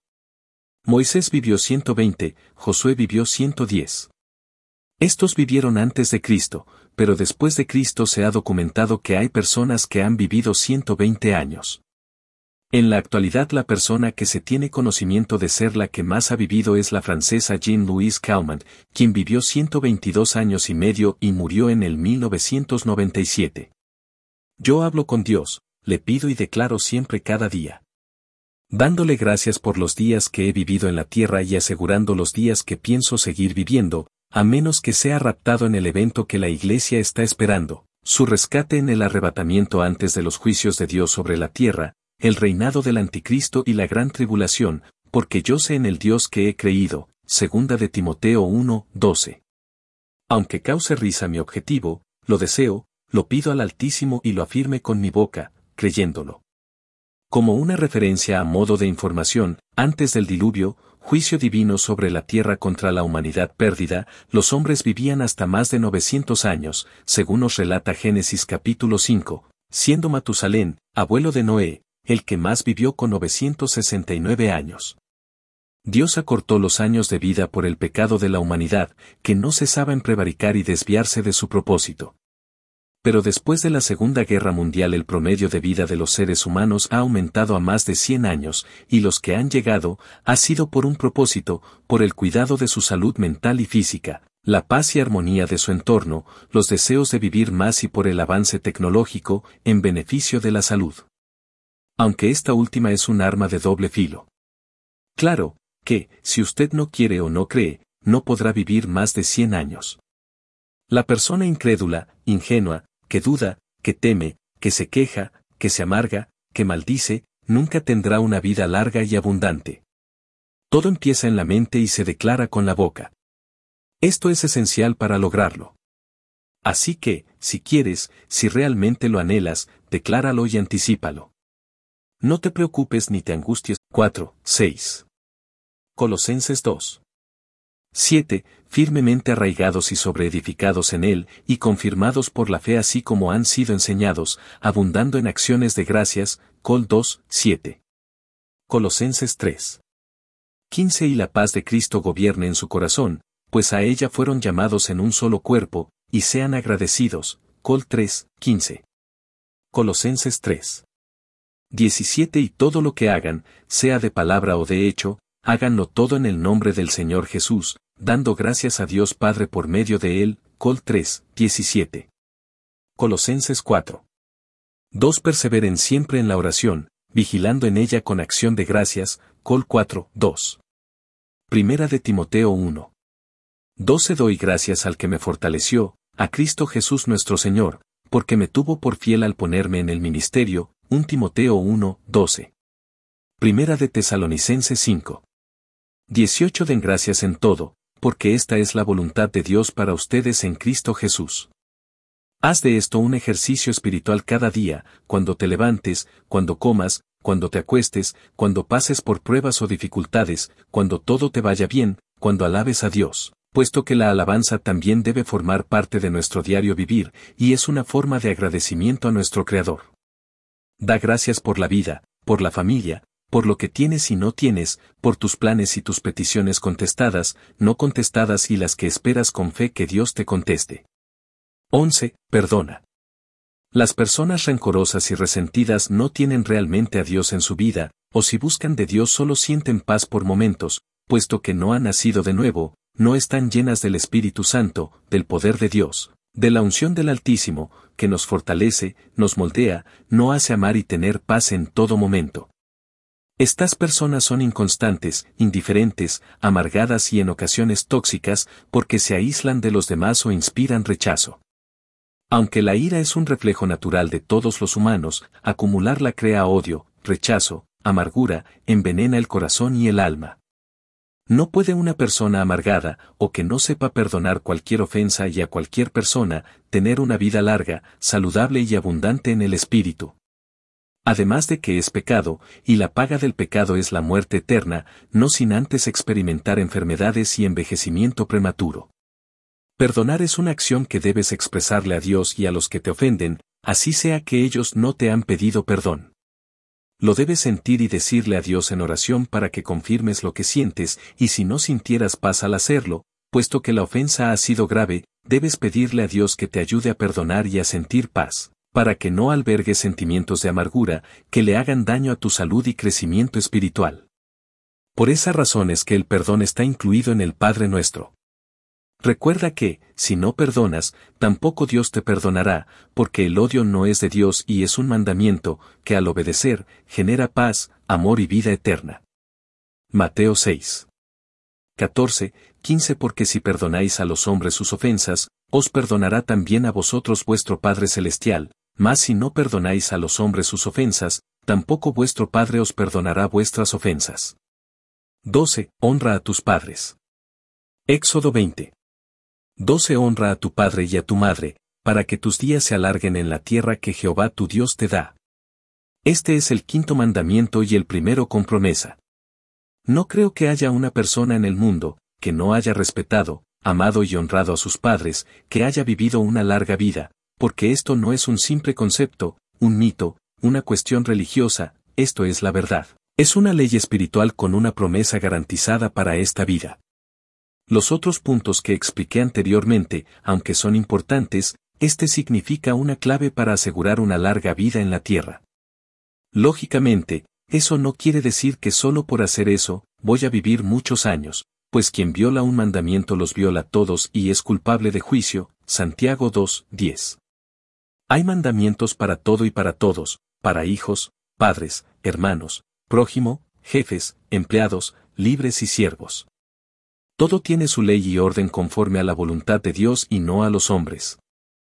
Moisés vivió ciento veinte, Josué vivió ciento diez. Estos vivieron antes de Cristo, pero después de Cristo se ha documentado que hay personas que han vivido ciento veinte años. En la actualidad la persona que se tiene conocimiento de ser la que más ha vivido es la francesa Jean-Louise Calment, quien vivió ciento veintidós años y medio y murió en el mil novecientos noventa y siete. Yo hablo con Dios, le pido y declaro siempre cada día, dándole gracias por los días que he vivido en la tierra y asegurando los días que pienso seguir viviendo, a menos que sea raptado en el evento que la Iglesia está esperando, su rescate en el arrebatamiento antes de los juicios de Dios sobre la tierra, el reinado del anticristo y la gran tribulación, porque yo sé en el Dios que he creído, segunda de Timoteo uno, doce. Aunque cause risa mi objetivo, lo deseo, lo pido al Altísimo y lo afirme con mi boca, creyéndolo. Como una referencia a modo de información, antes del diluvio, juicio divino sobre la tierra contra la humanidad pérdida, los hombres vivían hasta más de novecientos años, según nos relata Génesis capítulo cinco, siendo Matusalén, abuelo de Noé, el que más vivió con novecientos sesenta y nueve años. Dios acortó los años de vida por el pecado de la humanidad, que no cesaba en prevaricar y desviarse de su propósito. Pero después de la Segunda Guerra Mundial el promedio de vida de los seres humanos ha aumentado a más de cien años, y los que han llegado, ha sido por un propósito, por el cuidado de su salud mental y física, la paz y armonía de su entorno, los deseos de vivir más y por el avance tecnológico, en beneficio de la salud. Aunque esta última es un arma de doble filo. Claro, que, si usted no quiere o no cree, no podrá vivir más de cien años. La persona incrédula, ingenua, que duda, que teme, que se queja, que se amarga, que maldice, nunca tendrá una vida larga y abundante. Todo empieza en la mente y se declara con la boca. Esto es esencial para lograrlo. Así que, si quieres, si realmente lo anhelas, decláralo y anticípalo. No te preocupes ni te angusties. cuatro, seis. Colosenses dos. siete. Firmemente arraigados y sobreedificados en él, y confirmados por la fe así como han sido enseñados, abundando en acciones de gracias. Col dos, siete. Colosenses tres. quince. Y la paz de Cristo gobierne en su corazón, pues a ella fueron llamados en un solo cuerpo, y sean agradecidos. Col tres, quince. Colosenses tres. diecisiete. Y todo lo que hagan, sea de palabra o de hecho, háganlo todo en el nombre del Señor Jesús, dando gracias a Dios Padre por medio de él. Col tres, diecisiete. Colosenses cuatro. dos. Perseveren siempre en la oración, vigilando en ella con acción de gracias. Col cuatro, dos. Primera de Timoteo uno. doce. Doy gracias al que me fortaleció, a Cristo Jesús nuestro Señor, porque me tuvo por fiel al ponerme en el ministerio. Primera Timoteo uno, doce. Primera de Tesalonicenses cinco. dieciocho. Den gracias en todo, porque esta es la voluntad de Dios para ustedes en Cristo Jesús. Haz de esto un ejercicio espiritual cada día, cuando te levantes, cuando comas, cuando te acuestes, cuando pases por pruebas o dificultades, cuando todo te vaya bien, cuando alabes a Dios, puesto que la alabanza también debe formar parte de nuestro diario vivir, y es una forma de agradecimiento a nuestro Creador. Da gracias por la vida, por la familia, por lo que tienes y no tienes, por tus planes y tus peticiones contestadas, no contestadas y las que esperas con fe que Dios te conteste. once. Perdona. Las personas rencorosas y resentidas no tienen realmente a Dios en su vida, o si buscan de Dios solo sienten paz por momentos, puesto que no han nacido de nuevo, no están llenas del Espíritu Santo, del poder de Dios, de la unción del Altísimo, que nos fortalece, nos moldea, no hace amar y tener paz en todo momento. Estas personas son inconstantes, indiferentes, amargadas y en ocasiones tóxicas, porque se aíslan de los demás o inspiran rechazo. Aunque la ira es un reflejo natural de todos los humanos, acumularla crea odio, rechazo, amargura, envenena el corazón y el alma. No puede una persona amargada, o que no sepa perdonar cualquier ofensa y a cualquier persona, tener una vida larga, saludable y abundante en el espíritu. Además de que es pecado, y la paga del pecado es la muerte eterna, no sin antes experimentar enfermedades y envejecimiento prematuro. Perdonar es una acción que debes expresarle a Dios y a los que te ofenden, así sea que ellos no te han pedido perdón. Lo debes sentir y decirle a Dios en oración para que confirmes lo que sientes, y si no sintieras paz al hacerlo, puesto que la ofensa ha sido grave, debes pedirle a Dios que te ayude a perdonar y a sentir paz, para que no albergues sentimientos de amargura, que le hagan daño a tu salud y crecimiento espiritual. Por esa razón es que el perdón está incluido en el Padre Nuestro. Recuerda que, si no perdonas, tampoco Dios te perdonará, porque el odio no es de Dios y es un mandamiento, que al obedecer, genera paz, amor y vida eterna. Mateo seis. catorce, quince Porque si perdonáis a los hombres sus ofensas, os perdonará también a vosotros vuestro Padre Celestial, mas si no perdonáis a los hombres sus ofensas, tampoco vuestro Padre os perdonará vuestras ofensas. doce. Honra a tus padres. Éxodo veinte. doce Honra a tu padre y a tu madre, para que tus días se alarguen en la tierra que Jehová tu Dios te da. Este es el quinto mandamiento y el primero con promesa. No creo que haya una persona en el mundo, que no haya respetado, amado y honrado a sus padres, que haya vivido una larga vida, porque esto no es un simple concepto, un mito, una cuestión religiosa, esto es la verdad. Es una ley espiritual con una promesa garantizada para esta vida. Los otros puntos que expliqué anteriormente, aunque son importantes, este significa una clave para asegurar una larga vida en la tierra. Lógicamente, eso no quiere decir que solo por hacer eso, voy a vivir muchos años, pues quien viola un mandamiento los viola todos y es culpable de juicio, Santiago dos, diez. Hay mandamientos para todo y para todos, para hijos, padres, hermanos, prójimo, jefes, empleados, libres y siervos. Todo tiene su ley y orden conforme a la voluntad de Dios y no a los hombres.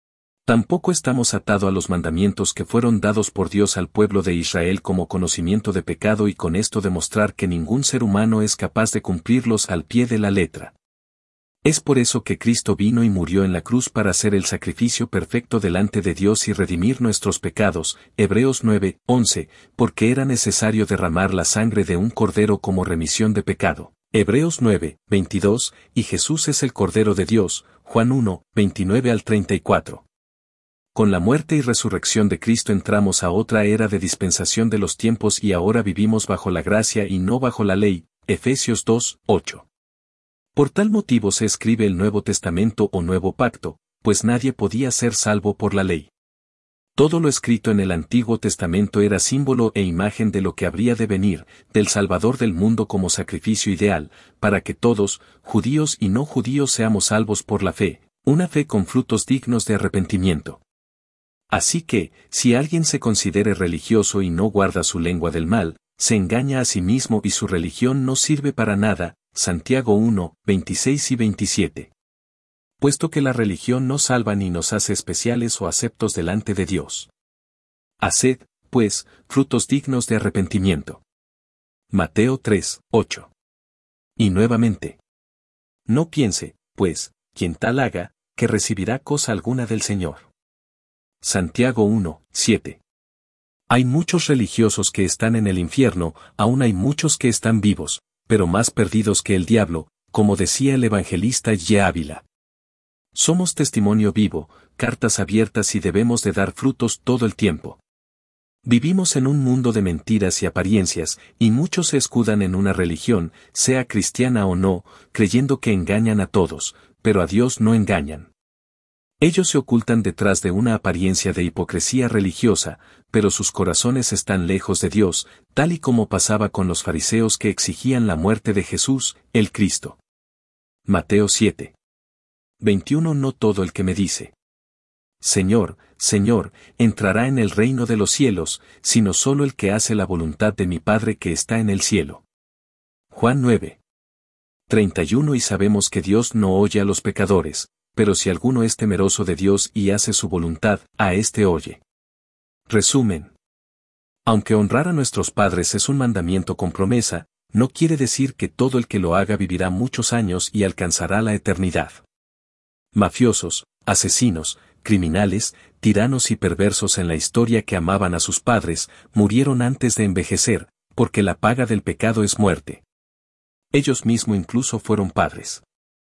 Tampoco estamos atados a los mandamientos que fueron dados por Dios al pueblo de Israel como conocimiento de pecado y con esto demostrar que ningún ser humano es capaz de cumplirlos al pie de la letra. Es por eso que Cristo vino y murió en la cruz para hacer el sacrificio perfecto delante de Dios y redimir nuestros pecados, Hebreos nueve, once, porque era necesario derramar la sangre de un cordero como remisión de pecado, Hebreos nueve, veintidós, y Jesús es el Cordero de Dios, Juan uno, veintinueve al treinta y cuatro. Con la muerte y resurrección de Cristo entramos a otra era de dispensación de los tiempos y ahora vivimos bajo la gracia y no bajo la ley, Efesios dos, ocho. Por tal motivo se escribe el Nuevo Testamento o Nuevo Pacto, pues nadie podía ser salvo por la ley. Todo lo escrito en el Antiguo Testamento era símbolo e imagen de lo que habría de venir, del Salvador del mundo como sacrificio ideal, para que todos, judíos y no judíos, seamos salvos por la fe, una fe con frutos dignos de arrepentimiento. Así que, si alguien se considere religioso y no guarda su lengua del mal, se engaña a sí mismo y su religión no sirve para nada, Santiago uno, veintiséis y veintisiete. Puesto que la religión no salva ni nos hace especiales o aceptos delante de Dios. Haced, pues, frutos dignos de arrepentimiento. Mateo tres, ocho. Y nuevamente. No piense, pues, quien tal haga, que recibirá cosa alguna del Señor. Santiago uno, siete. Hay muchos religiosos que están en el infierno, aún hay muchos que están vivos, pero más perdidos que el diablo, como decía el evangelista Ye Ávila. Somos testimonio vivo, cartas abiertas y debemos de dar frutos todo el tiempo. Vivimos en un mundo de mentiras y apariencias, y muchos se escudan en una religión, sea cristiana o no, creyendo que engañan a todos, pero a Dios no engañan. Ellos se ocultan detrás de una apariencia de hipocresía religiosa, pero sus corazones están lejos de Dios, tal y como pasaba con los fariseos que exigían la muerte de Jesús, el Cristo. Mateo siete. veintiuno. No todo el que me dice: Señor, Señor, entrará en el reino de los cielos, sino solo el que hace la voluntad de mi Padre que está en el cielo. Juan nueve. treinta y uno. Y sabemos que Dios no oye a los pecadores, pero si alguno es temeroso de Dios y hace su voluntad, a éste oye. Resumen. Aunque honrar a nuestros padres es un mandamiento con promesa, no quiere decir que todo el que lo haga vivirá muchos años y alcanzará la eternidad. Mafiosos, asesinos, criminales, tiranos y perversos en la historia que amaban a sus padres, murieron antes de envejecer, porque la paga del pecado es muerte. Ellos mismos incluso fueron padres.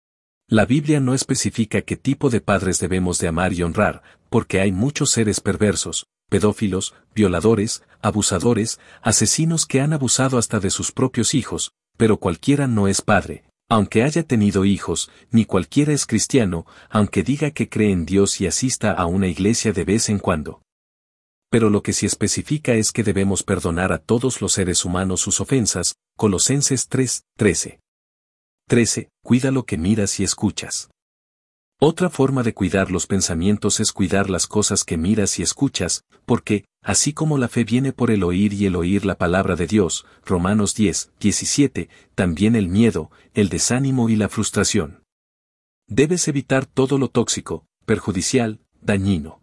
La Biblia no especifica qué tipo de padres debemos de amar y honrar, porque hay muchos seres perversos, pedófilos, violadores, abusadores, asesinos que han abusado hasta de sus propios hijos, pero cualquiera no es padre, aunque haya tenido hijos, ni cualquiera es cristiano, aunque diga que cree en Dios y asista a una iglesia de vez en cuando. Pero lo que sí especifica es que debemos perdonar a todos los seres humanos sus ofensas, Colosenses tres, trece. trece. Cuida lo que miras y escuchas. Otra forma de cuidar los pensamientos es cuidar las cosas que miras y escuchas, porque, así como la fe viene por el oír y el oír la palabra de Dios, Romanos diez, diecisiete, también el miedo, el desánimo y la frustración. Debes evitar todo lo tóxico, perjudicial, dañino.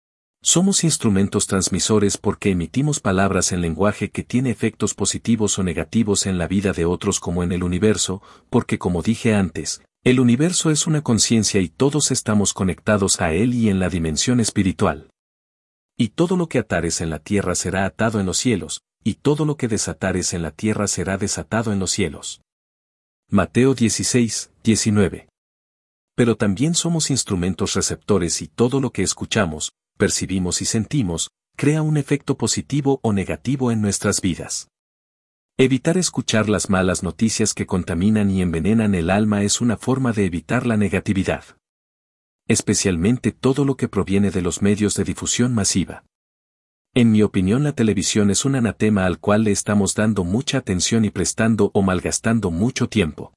Somos instrumentos transmisores porque emitimos palabras en lenguaje que tiene efectos positivos o negativos en la vida de otros como en el universo, porque como dije antes, el universo es una conciencia y todos estamos conectados a él y en la dimensión espiritual. Y todo lo que atares en la tierra será atado en los cielos, y todo lo que desatares en la tierra será desatado en los cielos. Mateo dieciséis, diecinueve. Pero también somos instrumentos receptores y todo lo que escuchamos, percibimos y sentimos, crea un efecto positivo o negativo en nuestras vidas. Evitar escuchar las malas noticias que contaminan y envenenan el alma es una forma de evitar la negatividad. Especialmente todo lo que proviene de los medios de difusión masiva. En mi opinión, la televisión es un anatema al cual le estamos dando mucha atención y prestando o malgastando mucho tiempo.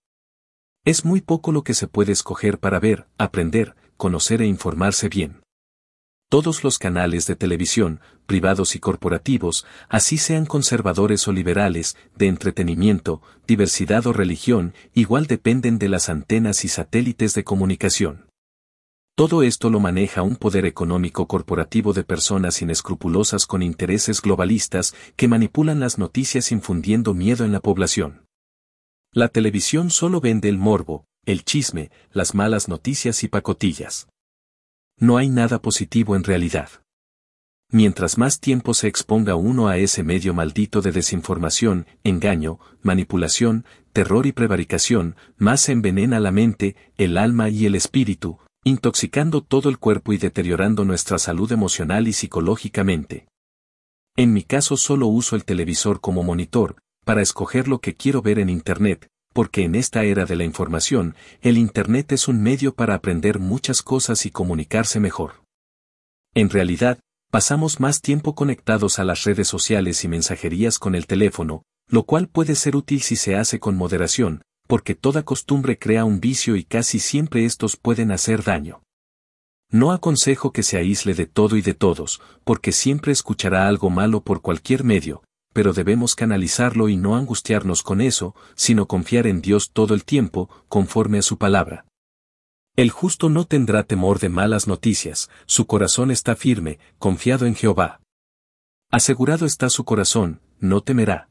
Es muy poco lo que se puede escoger para ver, aprender, conocer e informarse bien. Todos los canales de televisión, privados y corporativos, así sean conservadores o liberales, de entretenimiento, diversidad o religión, igual dependen de las antenas y satélites de comunicación. Todo esto lo maneja un poder económico corporativo de personas inescrupulosas con intereses globalistas que manipulan las noticias infundiendo miedo en la población. La televisión solo vende el morbo, el chisme, las malas noticias y pacotillas. No hay nada positivo en realidad. Mientras más tiempo se exponga uno a ese medio maldito de desinformación, engaño, manipulación, terror y prevaricación, más se envenena la mente, el alma y el espíritu, intoxicando todo el cuerpo y deteriorando nuestra salud emocional y psicológicamente. En mi caso solo uso el televisor como monitor, para escoger lo que quiero ver en Internet, porque en esta era de la información, el Internet es un medio para aprender muchas cosas y comunicarse mejor. En realidad, pasamos más tiempo conectados a las redes sociales y mensajerías con el teléfono, lo cual puede ser útil si se hace con moderación, porque toda costumbre crea un vicio y casi siempre estos pueden hacer daño. No aconsejo que se aísle de todo y de todos, porque siempre escuchará algo malo por cualquier medio, pero debemos canalizarlo y no angustiarnos con eso, sino confiar en Dios todo el tiempo, conforme a su palabra. El justo no tendrá temor de malas noticias, su corazón está firme, confiado en Jehová. Asegurado está su corazón, no temerá.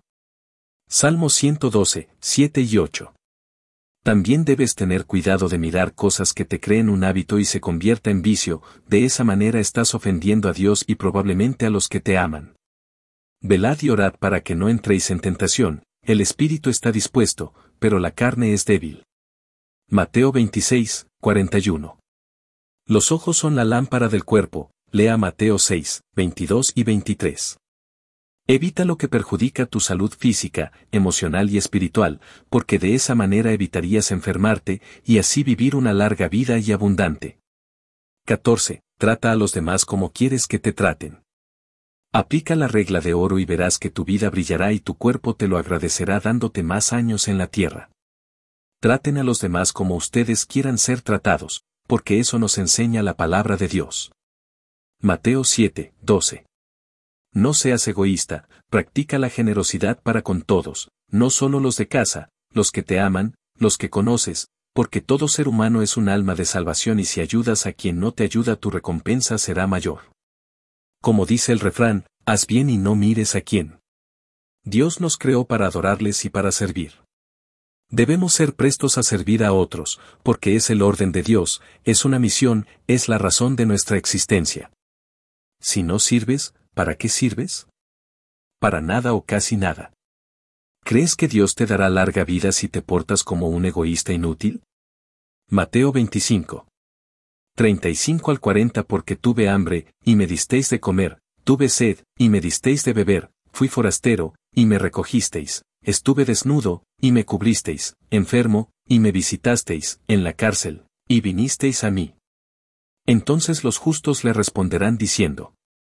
Salmo ciento doce, siete y ocho. También debes tener cuidado de mirar cosas que te creen un hábito y se convierta en vicio, de esa manera estás ofendiendo a Dios y probablemente a los que te aman. Velad y orad para que no entréis en tentación, el espíritu está dispuesto, pero la carne es débil. Mateo veintiséis, cuarenta y uno. Los ojos son la lámpara del cuerpo, lea Mateo seis, veintidós y veintitrés. Evita lo que perjudica tu salud física, emocional y espiritual, porque de esa manera evitarías enfermarte y así vivir una larga vida y abundante. catorce. Trata a los demás como quieres que te traten. Aplica la regla de oro y verás que tu vida brillará y tu cuerpo te lo agradecerá dándote más años en la tierra. Traten a los demás como ustedes quieran ser tratados, porque eso nos enseña la palabra de Dios. Mateo siete, doce. No seas egoísta, practica la generosidad para con todos, no solo los de casa, los que te aman, los que conoces, porque todo ser humano es un alma de salvación y si ayudas a quien no te ayuda tu recompensa será mayor. Como dice el refrán, haz bien y no mires a quién. Dios nos creó para adorarles y para servir. Debemos ser prestos a servir a otros, porque es el orden de Dios, es una misión, es la razón de nuestra existencia. Si no sirves, ¿para qué sirves? Para nada o casi nada. ¿Crees que Dios te dará larga vida si te portas como un egoísta inútil? Mateo veinticinco. treinta y cinco al cuarenta Porque tuve hambre, y me disteis de comer, tuve sed, y me disteis de beber, fui forastero, y me recogisteis, estuve desnudo, y me cubristeis, enfermo, y me visitasteis, en la cárcel, y vinisteis a mí. Entonces los justos le responderán diciendo: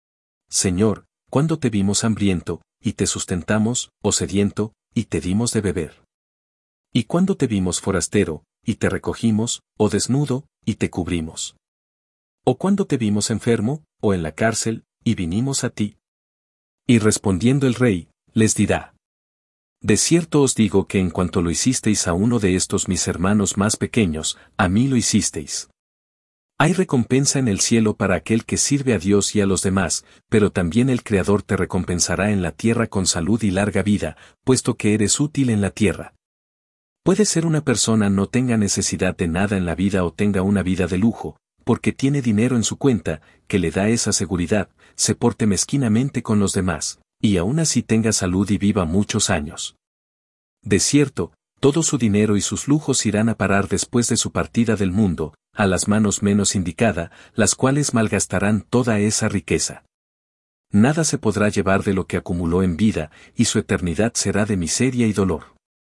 Señor, ¿cuándo te vimos hambriento, y te sustentamos, o sediento, y te dimos de beber? ¿Y cuándo te vimos forastero, y te recogimos, o desnudo, y te cubrimos? ¿O cuándo te vimos enfermo, o en la cárcel, y vinimos a ti? Y respondiendo el rey, les dirá: De cierto os digo que en cuanto lo hicisteis a uno de estos mis hermanos más pequeños, a mí lo hicisteis. Hay recompensa en el cielo para aquel que sirve a Dios y a los demás, pero también el Creador te recompensará en la tierra con salud y larga vida, puesto que eres útil en la tierra. Puede ser una persona no tenga necesidad de nada en la vida o tenga una vida de lujo, porque tiene dinero en su cuenta, que le da esa seguridad, se porte mezquinamente con los demás, y aún así tenga salud y viva muchos años. De cierto, todo su dinero y sus lujos irán a parar después de su partida del mundo, a las manos menos indicada, las cuales malgastarán toda esa riqueza. Nada se podrá llevar de lo que acumuló en vida, y su eternidad será de miseria y dolor.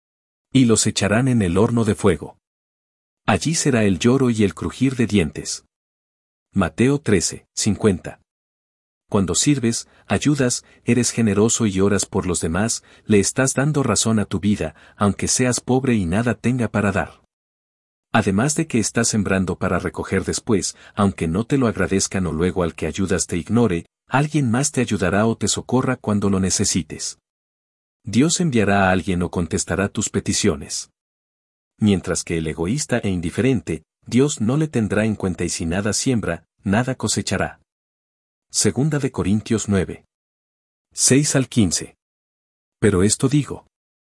Y los echarán en el horno de fuego. Allí será el lloro y el crujir de dientes. Mateo trece, cincuenta. Cuando sirves, ayudas, eres generoso y oras por los demás, le estás dando razón a tu vida, aunque seas pobre y nada tenga para dar. Además de que estás sembrando para recoger después, aunque no te lo agradezcan o luego al que ayudas te ignore, alguien más te ayudará o te socorra cuando lo necesites. Dios enviará a alguien o contestará tus peticiones. Mientras que el egoísta e indiferente, Dios no le tendrá en cuenta y si nada siembra, nada cosechará. Segunda de Corintios nueve. seis al quince. Pero esto digo.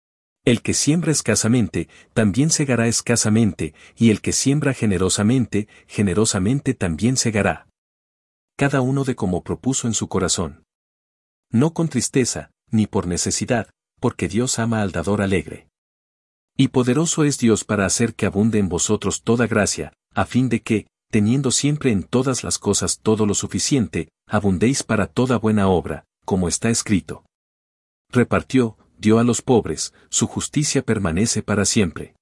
El que siembra escasamente, también segará escasamente, y el que siembra generosamente, generosamente también segará. Cada uno de como propuso en su corazón. No con tristeza, ni por necesidad, porque Dios ama al dador alegre. Y poderoso es Dios para hacer que abunde en vosotros toda gracia, a fin de que, teniendo siempre en todas las cosas todo lo suficiente, abundéis para toda buena obra, como está escrito. Repartió, dio a los pobres, su justicia permanece para siempre.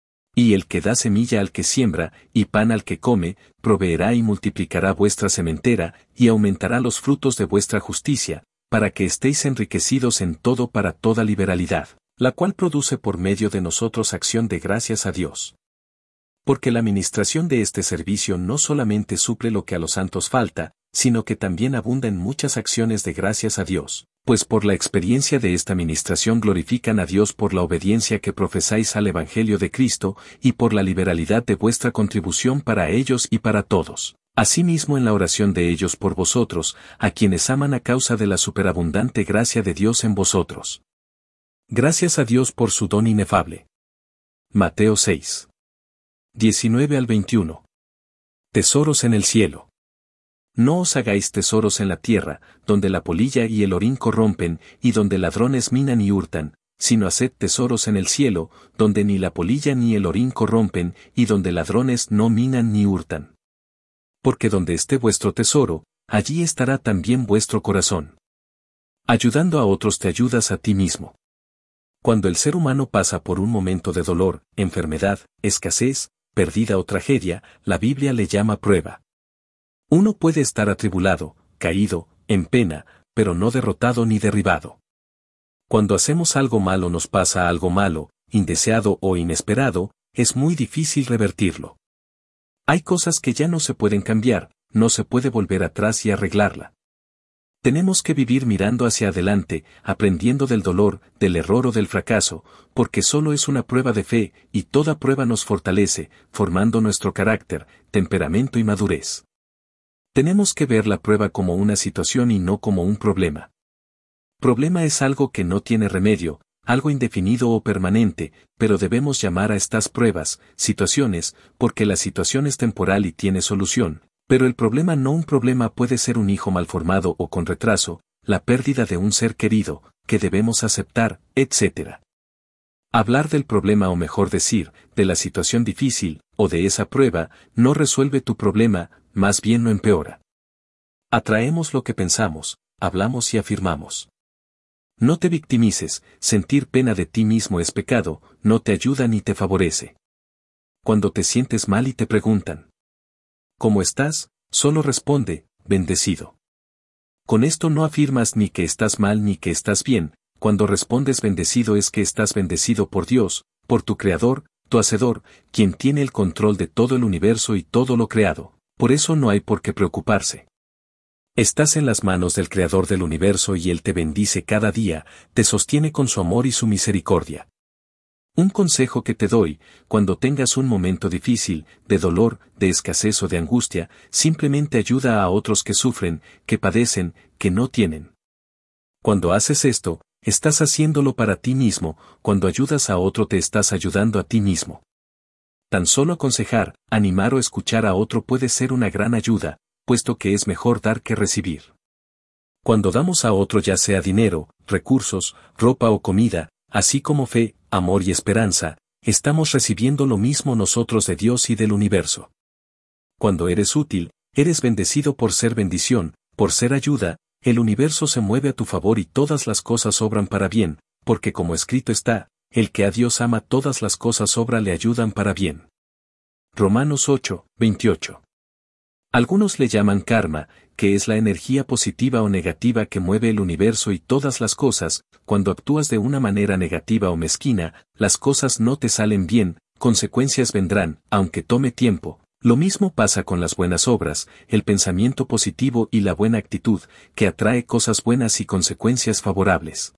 Y el que da semilla al que siembra, y pan al que come, proveerá y multiplicará vuestra sementera, y aumentará los frutos de vuestra justicia, para que estéis enriquecidos en todo para toda liberalidad, la cual produce por medio de nosotros acción de gracias a Dios. Porque la administración de este servicio no solamente suple lo que a los santos falta, sino que también abunda en muchas acciones de gracias a Dios, pues por la experiencia de esta administración glorifican a Dios por la obediencia que profesáis al Evangelio de Cristo, y por la liberalidad de vuestra contribución para ellos y para todos. Asimismo en la oración de ellos por vosotros, a quienes aman a causa de la superabundante gracia de Dios en vosotros. Gracias a Dios por su don inefable. Mateo seis. diecinueve al veintiuno. Tesoros en el cielo. No os hagáis tesoros en la tierra, donde la polilla y el orín corrompen, y donde ladrones minan y hurtan, sino haced tesoros en el cielo, donde ni la polilla ni el orín corrompen, y donde ladrones no minan ni hurtan. Porque donde esté vuestro tesoro, allí estará también vuestro corazón. Ayudando a otros te ayudas a ti mismo. Cuando el ser humano pasa por un momento de dolor, enfermedad, escasez, pérdida o tragedia, la Biblia le llama prueba. Uno puede estar atribulado, caído, en pena, pero no derrotado ni derribado. Cuando hacemos algo malo nos pasa algo malo, indeseado o inesperado, es muy difícil revertirlo. Hay cosas que ya no se pueden cambiar, no se puede volver atrás y arreglarla. Tenemos que vivir mirando hacia adelante, aprendiendo del dolor, del error o del fracaso, porque solo es una prueba de fe, y toda prueba nos fortalece, formando nuestro carácter, temperamento y madurez. Tenemos que ver la prueba como una situación y no como un problema. Problema es algo que no tiene remedio, algo indefinido o permanente, pero debemos llamar a estas pruebas, situaciones, porque la situación es temporal y tiene solución, pero el problema no un problema puede ser un hijo malformado o con retraso, la pérdida de un ser querido, que debemos aceptar, etcétera. Hablar del problema o mejor decir, de la situación difícil, o de esa prueba, no resuelve tu problema, más bien lo empeora. Atraemos lo que pensamos, hablamos y afirmamos. No te victimices, sentir pena de ti mismo es pecado, no te ayuda ni te favorece. Cuando te sientes mal y te preguntan, ¿cómo estás?, solo responde, bendecido. Con esto no afirmas ni que estás mal ni que estás bien, cuando respondes bendecido es que estás bendecido por Dios, por tu Creador, tu Hacedor, quien tiene el control de todo el universo y todo lo creado, por eso no hay por qué preocuparse. Estás en las manos del Creador del universo y Él te bendice cada día, te sostiene con su amor y su misericordia. Un consejo que te doy, cuando tengas un momento difícil, de dolor, de escasez o de angustia, simplemente ayuda a otros que sufren, que padecen, que no tienen. Cuando haces esto, estás haciéndolo para ti mismo, cuando ayudas a otro te estás ayudando a ti mismo. Tan solo aconsejar, animar o escuchar a otro puede ser una gran ayuda, puesto que es mejor dar que recibir. Cuando damos a otro ya sea dinero, recursos, ropa o comida, así como fe, amor y esperanza, estamos recibiendo lo mismo nosotros de Dios y del universo. Cuando eres útil, eres bendecido por ser bendición, por ser ayuda, el universo se mueve a tu favor y todas las cosas obran para bien, porque como escrito está, el que a Dios ama todas las cosas obra le ayudan para bien. Romanos ocho, veintiocho. Algunos le llaman karma, que es la energía positiva o negativa que mueve el universo y todas las cosas. Cuando actúas de una manera negativa o mezquina, las cosas no te salen bien, consecuencias vendrán, aunque tome tiempo. Lo mismo pasa con las buenas obras, el pensamiento positivo y la buena actitud, que atrae cosas buenas y consecuencias favorables.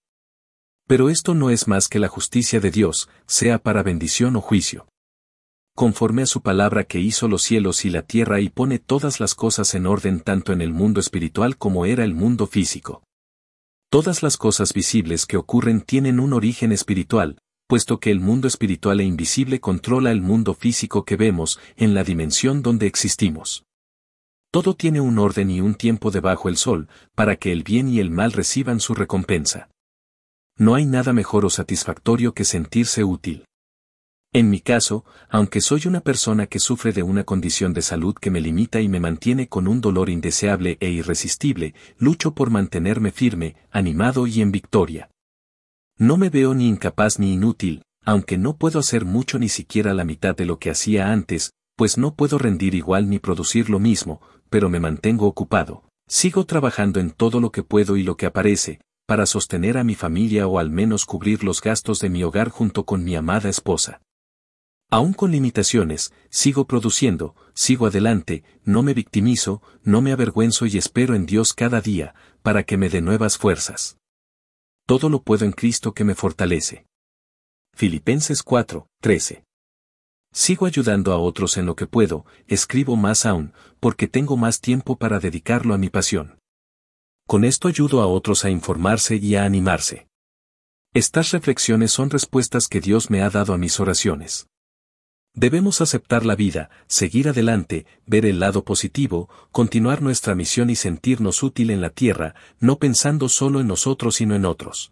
Pero esto no es más que la justicia de Dios, sea para bendición o juicio. Conforme a su palabra que hizo los cielos y la tierra y pone todas las cosas en orden tanto en el mundo espiritual como era el mundo físico. Todas las cosas visibles que ocurren tienen un origen espiritual, puesto que el mundo espiritual e invisible controla el mundo físico que vemos en la dimensión donde existimos. Todo tiene un orden y un tiempo debajo el sol, para que el bien y el mal reciban su recompensa. No hay nada mejor o satisfactorio que sentirse útil. En mi caso, aunque soy una persona que sufre de una condición de salud que me limita y me mantiene con un dolor indeseable e irresistible, lucho por mantenerme firme, animado y en victoria. No me veo ni incapaz ni inútil, aunque no puedo hacer mucho ni siquiera la mitad de lo que hacía antes, pues no puedo rendir igual ni producir lo mismo, pero me mantengo ocupado. Sigo trabajando en todo lo que puedo y lo que aparece, para sostener a mi familia o al menos cubrir los gastos de mi hogar junto con mi amada esposa. Aún con limitaciones, sigo produciendo, sigo adelante, no me victimizo, no me avergüenzo y espero en Dios cada día, para que me dé nuevas fuerzas. Todo lo puedo en Cristo que me fortalece. Filipenses cuatro, trece. Sigo ayudando a otros en lo que puedo, escribo más aún, porque tengo más tiempo para dedicarlo a mi pasión. Con esto ayudo a otros a informarse y a animarse. Estas reflexiones son respuestas que Dios me ha dado a mis oraciones. Debemos aceptar la vida, seguir adelante, ver el lado positivo, continuar nuestra misión y sentirnos útil en la tierra, no pensando solo en nosotros sino en otros.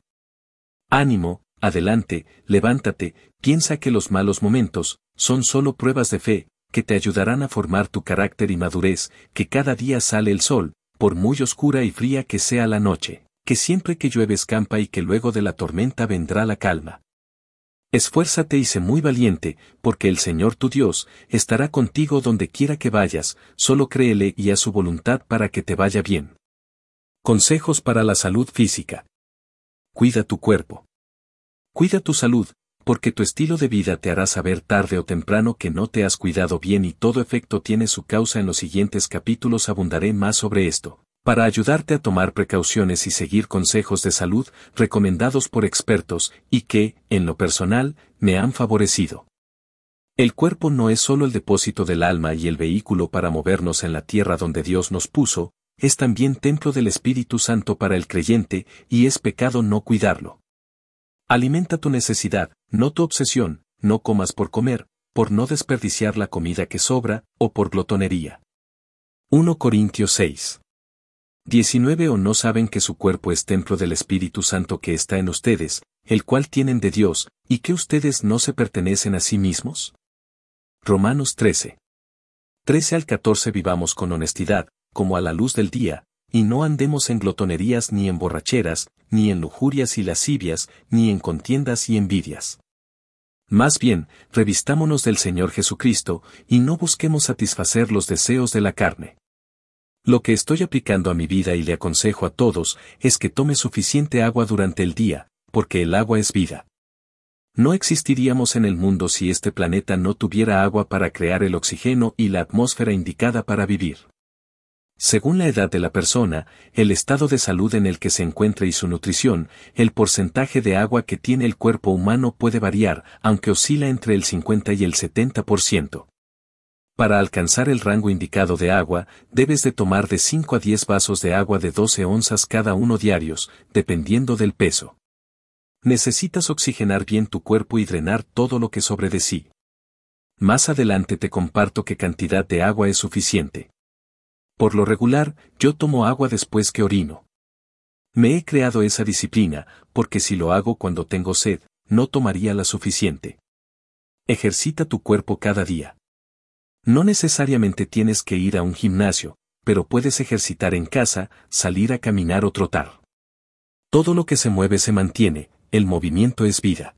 Ánimo, adelante, levántate, piensa que los malos momentos son solo pruebas de fe, que te ayudarán a formar tu carácter y madurez, que cada día sale el sol, por muy oscura y fría que sea la noche, que siempre que llueve escampa y que luego de la tormenta vendrá la calma. Esfuérzate y sé muy valiente, porque el Señor tu Dios estará contigo donde quiera que vayas, solo créele y haz su voluntad para que te vaya bien. Consejos para la salud física. Cuida tu cuerpo. Cuida tu salud, porque tu estilo de vida te hará saber tarde o temprano que no te has cuidado bien y todo efecto tiene su causa. En los siguientes capítulos abundaré más sobre esto, para ayudarte a tomar precauciones y seguir consejos de salud recomendados por expertos y que, en lo personal, me han favorecido. El cuerpo no es solo el depósito del alma y el vehículo para movernos en la tierra donde Dios nos puso, es también templo del Espíritu Santo para el creyente, y es pecado no cuidarlo. Alimenta tu necesidad, no tu obsesión, no comas por comer, por no desperdiciar la comida que sobra, o por glotonería. primera Corintios seis. diecinueve ¿O no saben que su cuerpo es templo del Espíritu Santo que está en ustedes, el cual tienen de Dios, y que ustedes no se pertenecen a sí mismos? Romanos trece. trece al catorce Vivamos con honestidad, como a la luz del día, y no andemos en glotonerías ni en borracheras, ni en lujurias y lascivias, ni en contiendas y envidias. Más bien, revistámonos del Señor Jesucristo, y no busquemos satisfacer los deseos de la carne. Lo que estoy aplicando a mi vida y le aconsejo a todos es que tome suficiente agua durante el día, porque el agua es vida. No existiríamos en el mundo si este planeta no tuviera agua para crear el oxígeno y la atmósfera indicada para vivir. Según la edad de la persona, el estado de salud en el que se encuentra y su nutrición, el porcentaje de agua que tiene el cuerpo humano puede variar, aunque oscila entre el cincuenta y el setenta por ciento. Para alcanzar el rango indicado de agua, debes de tomar de cinco a diez vasos de agua de doce onzas cada uno diarios, dependiendo del peso. Necesitas oxigenar bien tu cuerpo y drenar todo lo que sobre de sí. Más adelante te comparto qué cantidad de agua es suficiente. Por lo regular, yo tomo agua después que orino. Me he creado esa disciplina, porque si lo hago cuando tengo sed, no tomaría la suficiente. Ejercita tu cuerpo cada día. No necesariamente tienes que ir a un gimnasio, pero puedes ejercitar en casa, salir a caminar o trotar. Todo lo que se mueve se mantiene, el movimiento es vida.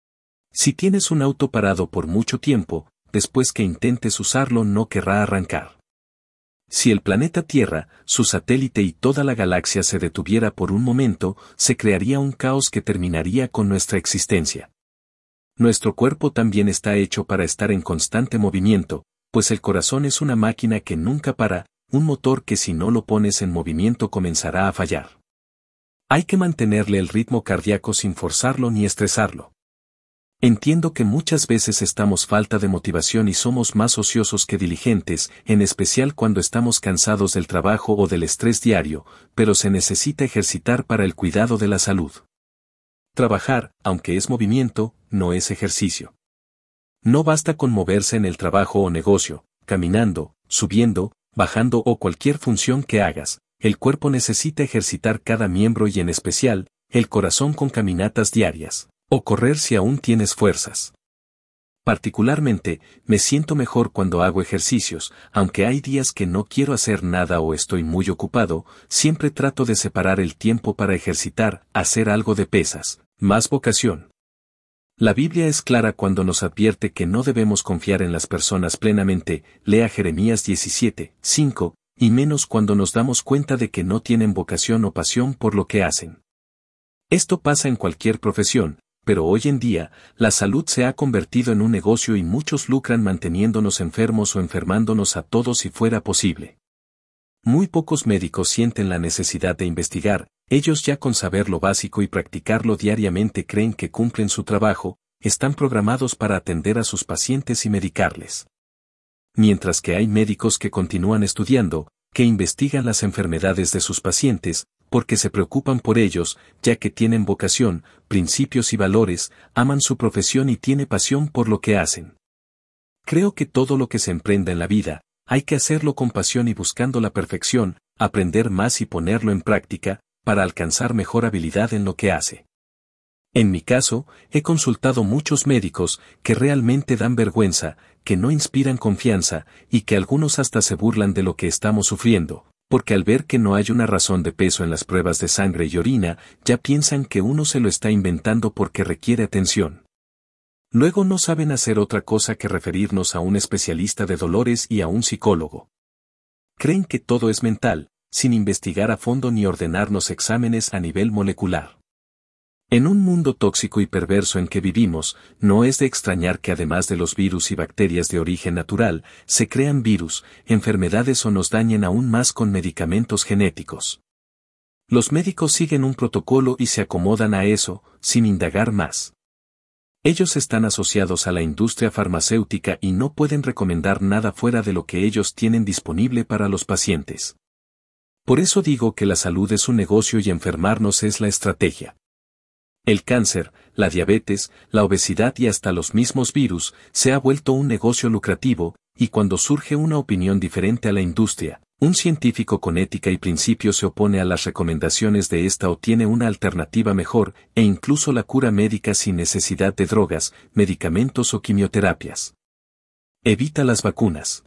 Si tienes un auto parado por mucho tiempo, después que intentes usarlo no querrá arrancar. Si el planeta Tierra, su satélite y toda la galaxia se detuviera por un momento, se crearía un caos que terminaría con nuestra existencia. Nuestro cuerpo también está hecho para estar en constante movimiento, pues el corazón es una máquina que nunca para, un motor que si no lo pones en movimiento comenzará a fallar. Hay que mantenerle el ritmo cardíaco sin forzarlo ni estresarlo. Entiendo que muchas veces estamos falta de motivación y somos más ociosos que diligentes, en especial cuando estamos cansados del trabajo o del estrés diario, pero se necesita ejercitar para el cuidado de la salud. Trabajar, aunque es movimiento, no es ejercicio. No basta con moverse en el trabajo o negocio, caminando, subiendo, bajando o cualquier función que hagas. El cuerpo necesita ejercitar cada miembro y en especial, el corazón con caminatas diarias, o correr si aún tienes fuerzas. Particularmente, me siento mejor cuando hago ejercicios, aunque hay días que no quiero hacer nada o estoy muy ocupado, siempre trato de separar el tiempo para ejercitar, hacer algo de pesas, más vocación. La Biblia es clara cuando nos advierte que no debemos confiar en las personas plenamente, lea Jeremías diecisiete, cinco, y menos cuando nos damos cuenta de que no tienen vocación o pasión por lo que hacen. Esto pasa en cualquier profesión, pero hoy en día, la salud se ha convertido en un negocio y muchos lucran manteniéndonos enfermos o enfermándonos a todos si fuera posible. Muy pocos médicos sienten la necesidad de investigar, ellos ya con saber lo básico y practicarlo diariamente creen que cumplen su trabajo, están programados para atender a sus pacientes y medicarles. Mientras que hay médicos que continúan estudiando, que investigan las enfermedades de sus pacientes, porque se preocupan por ellos, ya que tienen vocación, principios y valores, aman su profesión y tienen pasión por lo que hacen. Creo que todo lo que se emprenda en la vida, hay que hacerlo con pasión y buscando la perfección, aprender más y ponerlo en práctica, para alcanzar mejor habilidad en lo que hace. En mi caso, he consultado muchos médicos que realmente dan vergüenza, que no inspiran confianza, y que algunos hasta se burlan de lo que estamos sufriendo, porque al ver que no hay una razón de peso en las pruebas de sangre y orina, ya piensan que uno se lo está inventando porque requiere atención. Luego no saben hacer otra cosa que referirnos a un especialista de dolores y a un psicólogo. Creen que todo es mental, sin investigar a fondo ni ordenarnos exámenes a nivel molecular. En un mundo tóxico y perverso en que vivimos, no es de extrañar que además de los virus y bacterias de origen natural, se crean virus, enfermedades o nos dañen aún más con medicamentos genéticos. Los médicos siguen un protocolo y se acomodan a eso, sin indagar más. Ellos están asociados a la industria farmacéutica y no pueden recomendar nada fuera de lo que ellos tienen disponible para los pacientes. Por eso digo que la salud es un negocio y enfermarnos es la estrategia. El cáncer, la diabetes, la obesidad y hasta los mismos virus se ha vuelto un negocio lucrativo, y cuando surge una opinión diferente a la industria, un científico con ética y principios se opone a las recomendaciones de esta o tiene una alternativa mejor, e incluso la cura médica sin necesidad de drogas, medicamentos o quimioterapias. Evita las vacunas.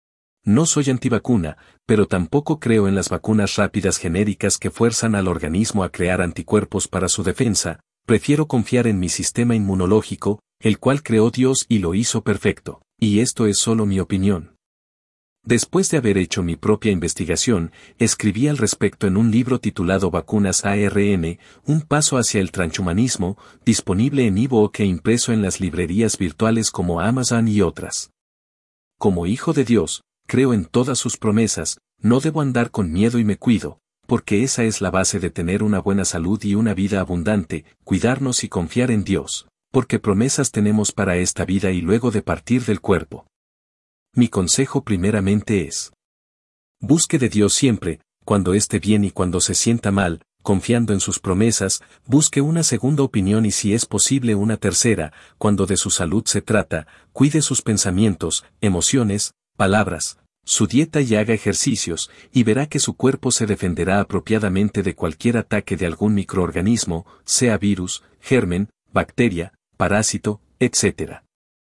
No soy antivacuna, pero tampoco creo en las vacunas rápidas genéricas que fuerzan al organismo a crear anticuerpos para su defensa, prefiero confiar en mi sistema inmunológico, el cual creó Dios y lo hizo perfecto, y esto es solo mi opinión. Después de haber hecho mi propia investigación, escribí al respecto en un libro titulado Vacunas A R N, un paso hacia el transhumanismo, disponible en ebook e impreso en las librerías virtuales como Amazon y otras. Como hijo de Dios, creo en todas sus promesas, no debo andar con miedo y me cuido, porque esa es la base de tener una buena salud y una vida abundante, cuidarnos y confiar en Dios, porque promesas tenemos para esta vida y luego de partir del cuerpo. Mi consejo primeramente es: busque de Dios siempre, cuando esté bien y cuando se sienta mal, confiando en sus promesas, busque una segunda opinión y si es posible una tercera, cuando de su salud se trata, cuide sus pensamientos, emociones, palabras, su dieta y haga ejercicios, y verá que su cuerpo se defenderá apropiadamente de cualquier ataque de algún microorganismo, sea virus, germen, bacteria, parásito, etcétera.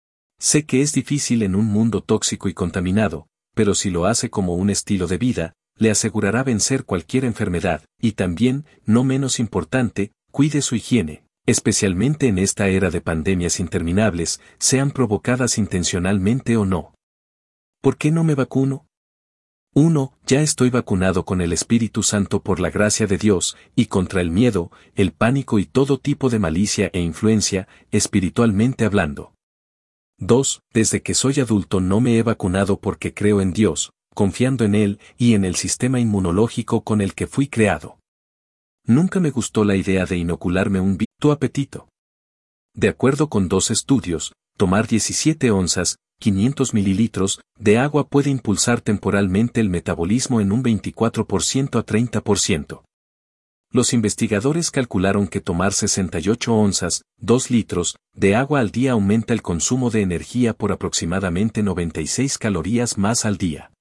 Sé que es difícil en un mundo tóxico y contaminado, pero si lo hace como un estilo de vida, le asegurará vencer cualquier enfermedad, y también, no menos importante, cuide su higiene, especialmente en esta era de pandemias interminables, sean provocadas intencionalmente o no. ¿Por qué no me vacuno? uno. Ya estoy vacunado con el Espíritu Santo por la gracia de Dios, y contra el miedo, el pánico y todo tipo de malicia e influencia, espiritualmente hablando. dos. Desde que soy adulto no me he vacunado porque creo en Dios, confiando en Él y en el sistema inmunológico con el que fui creado. Nunca me gustó la idea de inocularme un virus. Tu apetito. De acuerdo con dos estudios, tomar diecisiete onzas, quinientos mililitros, de agua puede impulsar temporalmente el metabolismo en un veinticuatro por ciento a treinta por ciento. Los investigadores calcularon que tomar sesenta y ocho onzas, dos litros, de agua al día aumenta el consumo de energía por aproximadamente noventa y seis calorías más al día.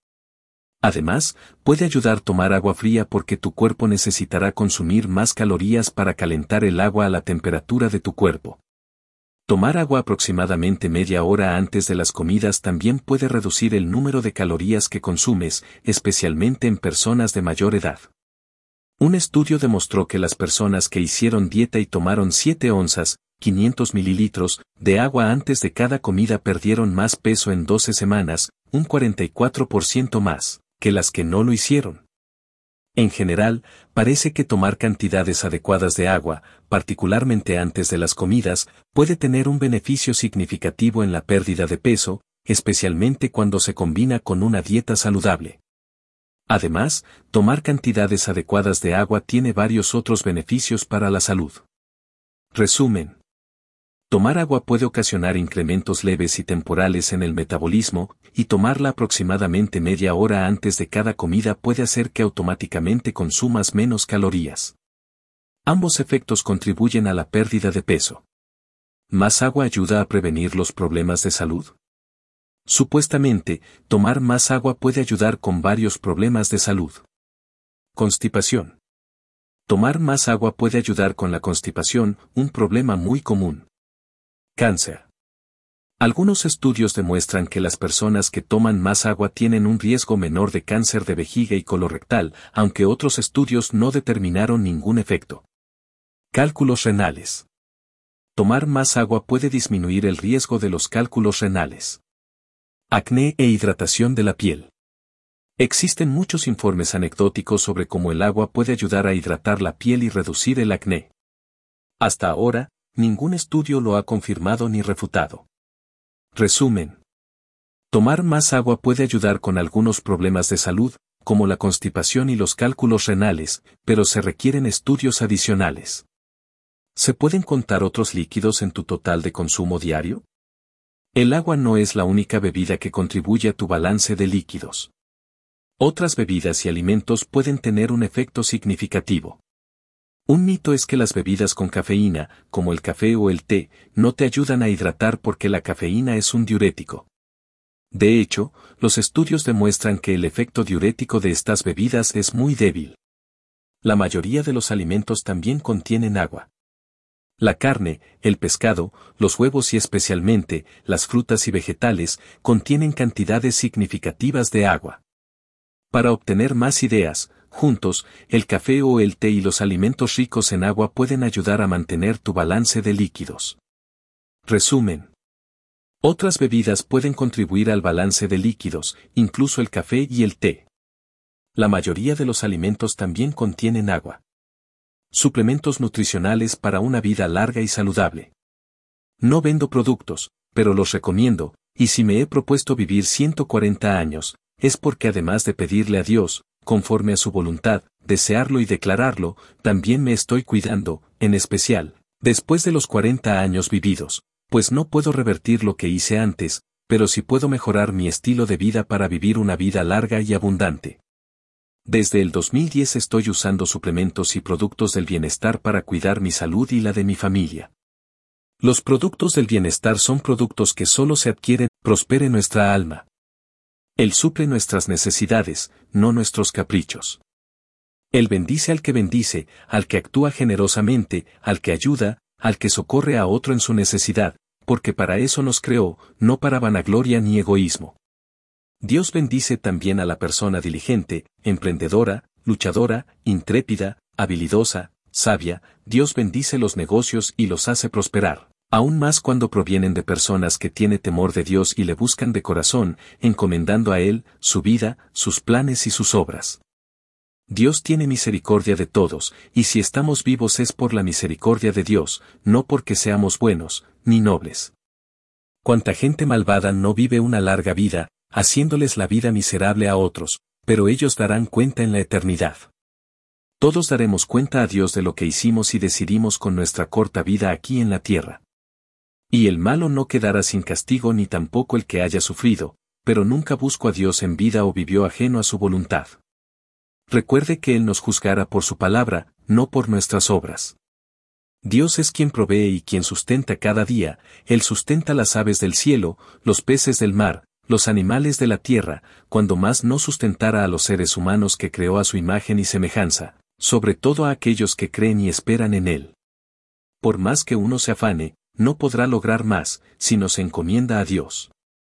Además, puede ayudar tomar agua fría porque tu cuerpo necesitará consumir más calorías para calentar el agua a la temperatura de tu cuerpo. Tomar agua aproximadamente media hora antes de las comidas también puede reducir el número de calorías que consumes, especialmente en personas de mayor edad. Un estudio demostró que las personas que hicieron dieta y tomaron siete onzas, quinientos mililitros, de agua antes de cada comida perdieron más peso en doce semanas, un cuarenta y cuatro por ciento más, que las que no lo hicieron. En general, parece que tomar cantidades adecuadas de agua, particularmente antes de las comidas, puede tener un beneficio significativo en la pérdida de peso, especialmente cuando se combina con una dieta saludable. Además, tomar cantidades adecuadas de agua tiene varios otros beneficios para la salud. Resumen. Tomar agua puede ocasionar incrementos leves y temporales en el metabolismo, y tomarla aproximadamente media hora antes de cada comida puede hacer que automáticamente consumas menos calorías. Ambos efectos contribuyen a la pérdida de peso. ¿Más agua ayuda a prevenir los problemas de salud? Supuestamente, tomar más agua puede ayudar con varios problemas de salud. Constipación. Tomar más agua puede ayudar con la constipación, un problema muy común. Cáncer. Algunos estudios demuestran que las personas que toman más agua tienen un riesgo menor de cáncer de vejiga y colorectal, aunque otros estudios no determinaron ningún efecto. Cálculos renales. Tomar más agua puede disminuir el riesgo de los cálculos renales. Acné e hidratación de la piel. Existen muchos informes anecdóticos sobre cómo el agua puede ayudar a hidratar la piel y reducir el acné. Hasta ahora, ningún estudio lo ha confirmado ni refutado. Resumen. Tomar más agua puede ayudar con algunos problemas de salud, como la constipación y los cálculos renales, pero se requieren estudios adicionales. ¿Se pueden contar otros líquidos en tu total de consumo diario? El agua no es la única bebida que contribuye a tu balance de líquidos. Otras bebidas y alimentos pueden tener un efecto significativo. Un mito es que las bebidas con cafeína, como el café o el té, no te ayudan a hidratar porque la cafeína es un diurético. De hecho, los estudios demuestran que el efecto diurético de estas bebidas es muy débil. La mayoría de los alimentos también contienen agua. La carne, el pescado, los huevos y especialmente, las frutas y vegetales, contienen cantidades significativas de agua. Para obtener más ideas, juntos, el café o el té y los alimentos ricos en agua pueden ayudar a mantener tu balance de líquidos. Resumen. Otras bebidas pueden contribuir al balance de líquidos, incluso el café y el té. La mayoría de los alimentos también contienen agua. Suplementos nutricionales para una vida larga y saludable. No vendo productos, pero los recomiendo, y si me he propuesto vivir ciento cuarenta años, es porque además de pedirle a Dios, conforme a su voluntad, desearlo y declararlo, también me estoy cuidando, en especial, después de los cuarenta años vividos, pues no puedo revertir lo que hice antes, pero sí puedo mejorar mi estilo de vida para vivir una vida larga y abundante. Desde el dos mil diez estoy usando suplementos y productos del bienestar para cuidar mi salud y la de mi familia. Los productos del bienestar son productos que solo se adquieren, prospere nuestra alma. Él suple nuestras necesidades, no nuestros caprichos. Él bendice al que bendice, al que actúa generosamente, al que ayuda, al que socorre a otro en su necesidad, porque para eso nos creó, no para vanagloria ni egoísmo. Dios bendice también a la persona diligente, emprendedora, luchadora, intrépida, habilidosa, sabia. Dios bendice los negocios y los hace prosperar. Aún más cuando provienen de personas que tienen temor de Dios y le buscan de corazón, encomendando a Él su vida, sus planes y sus obras. Dios tiene misericordia de todos, y si estamos vivos es por la misericordia de Dios, no porque seamos buenos, ni nobles. Cuánta gente malvada no vive una larga vida, haciéndoles la vida miserable a otros, pero ellos darán cuenta en la eternidad. Todos daremos cuenta a Dios de lo que hicimos y decidimos con nuestra corta vida aquí en la tierra. Y el malo no quedará sin castigo ni tampoco el que haya sufrido, pero nunca buscó a Dios en vida o vivió ajeno a su voluntad. Recuerde que Él nos juzgará por su palabra, no por nuestras obras. Dios es quien provee y quien sustenta cada día, Él sustenta las aves del cielo, los peces del mar, los animales de la tierra, cuando más no sustentara a los seres humanos que creó a su imagen y semejanza, sobre todo a aquellos que creen y esperan en Él. Por más que uno se afane, no podrá lograr más, si no se encomienda a Dios.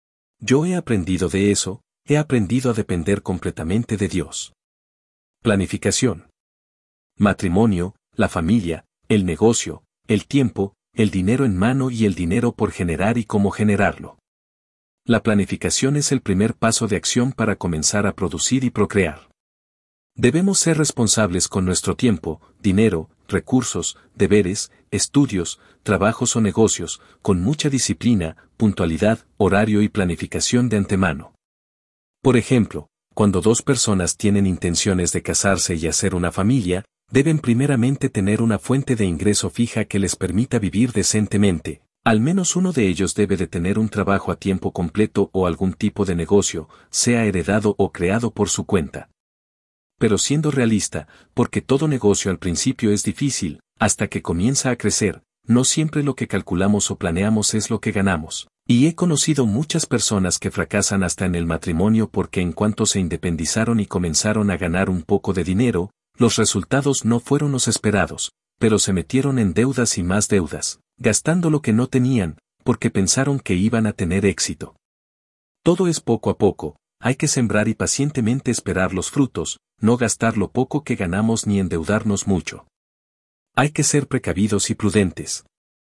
Yo he aprendido de eso, he aprendido a depender completamente de Dios. Planificación. Matrimonio, la familia, el negocio, el tiempo, el dinero en mano y el dinero por generar y cómo generarlo. La planificación es el primer paso de acción para comenzar a producir y procrear. Debemos ser responsables con nuestro tiempo, dinero, recursos, deberes, estudios, trabajos o negocios, con mucha disciplina, puntualidad, horario y planificación de antemano. Por ejemplo, cuando dos personas tienen intenciones de casarse y hacer una familia, deben primeramente tener una fuente de ingreso fija que les permita vivir decentemente. Al menos uno de ellos debe de tener un trabajo a tiempo completo o algún tipo de negocio, sea heredado o creado por su cuenta. Pero siendo realista, porque todo negocio al principio es difícil, hasta que comienza a crecer, no siempre lo que calculamos o planeamos es lo que ganamos. Y he conocido muchas personas que fracasan hasta en el matrimonio porque en cuanto se independizaron y comenzaron a ganar un poco de dinero, los resultados no fueron los esperados, pero se metieron en deudas y más deudas, gastando lo que no tenían, porque pensaron que iban a tener éxito. Todo es poco a poco, hay que sembrar y pacientemente esperar los frutos, no gastar lo poco que ganamos ni endeudarnos mucho. Hay que ser precavidos y prudentes.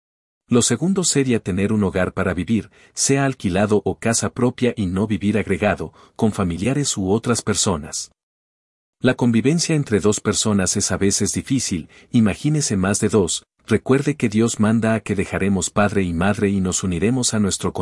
Lo segundo sería tener un hogar para vivir, sea alquilado o casa propia y no vivir agregado, con familiares u otras personas. La convivencia entre dos personas es a veces difícil, imagínese más de dos, recuerde que Dios manda a que dejaremos padre y madre y nos uniremos a nuestro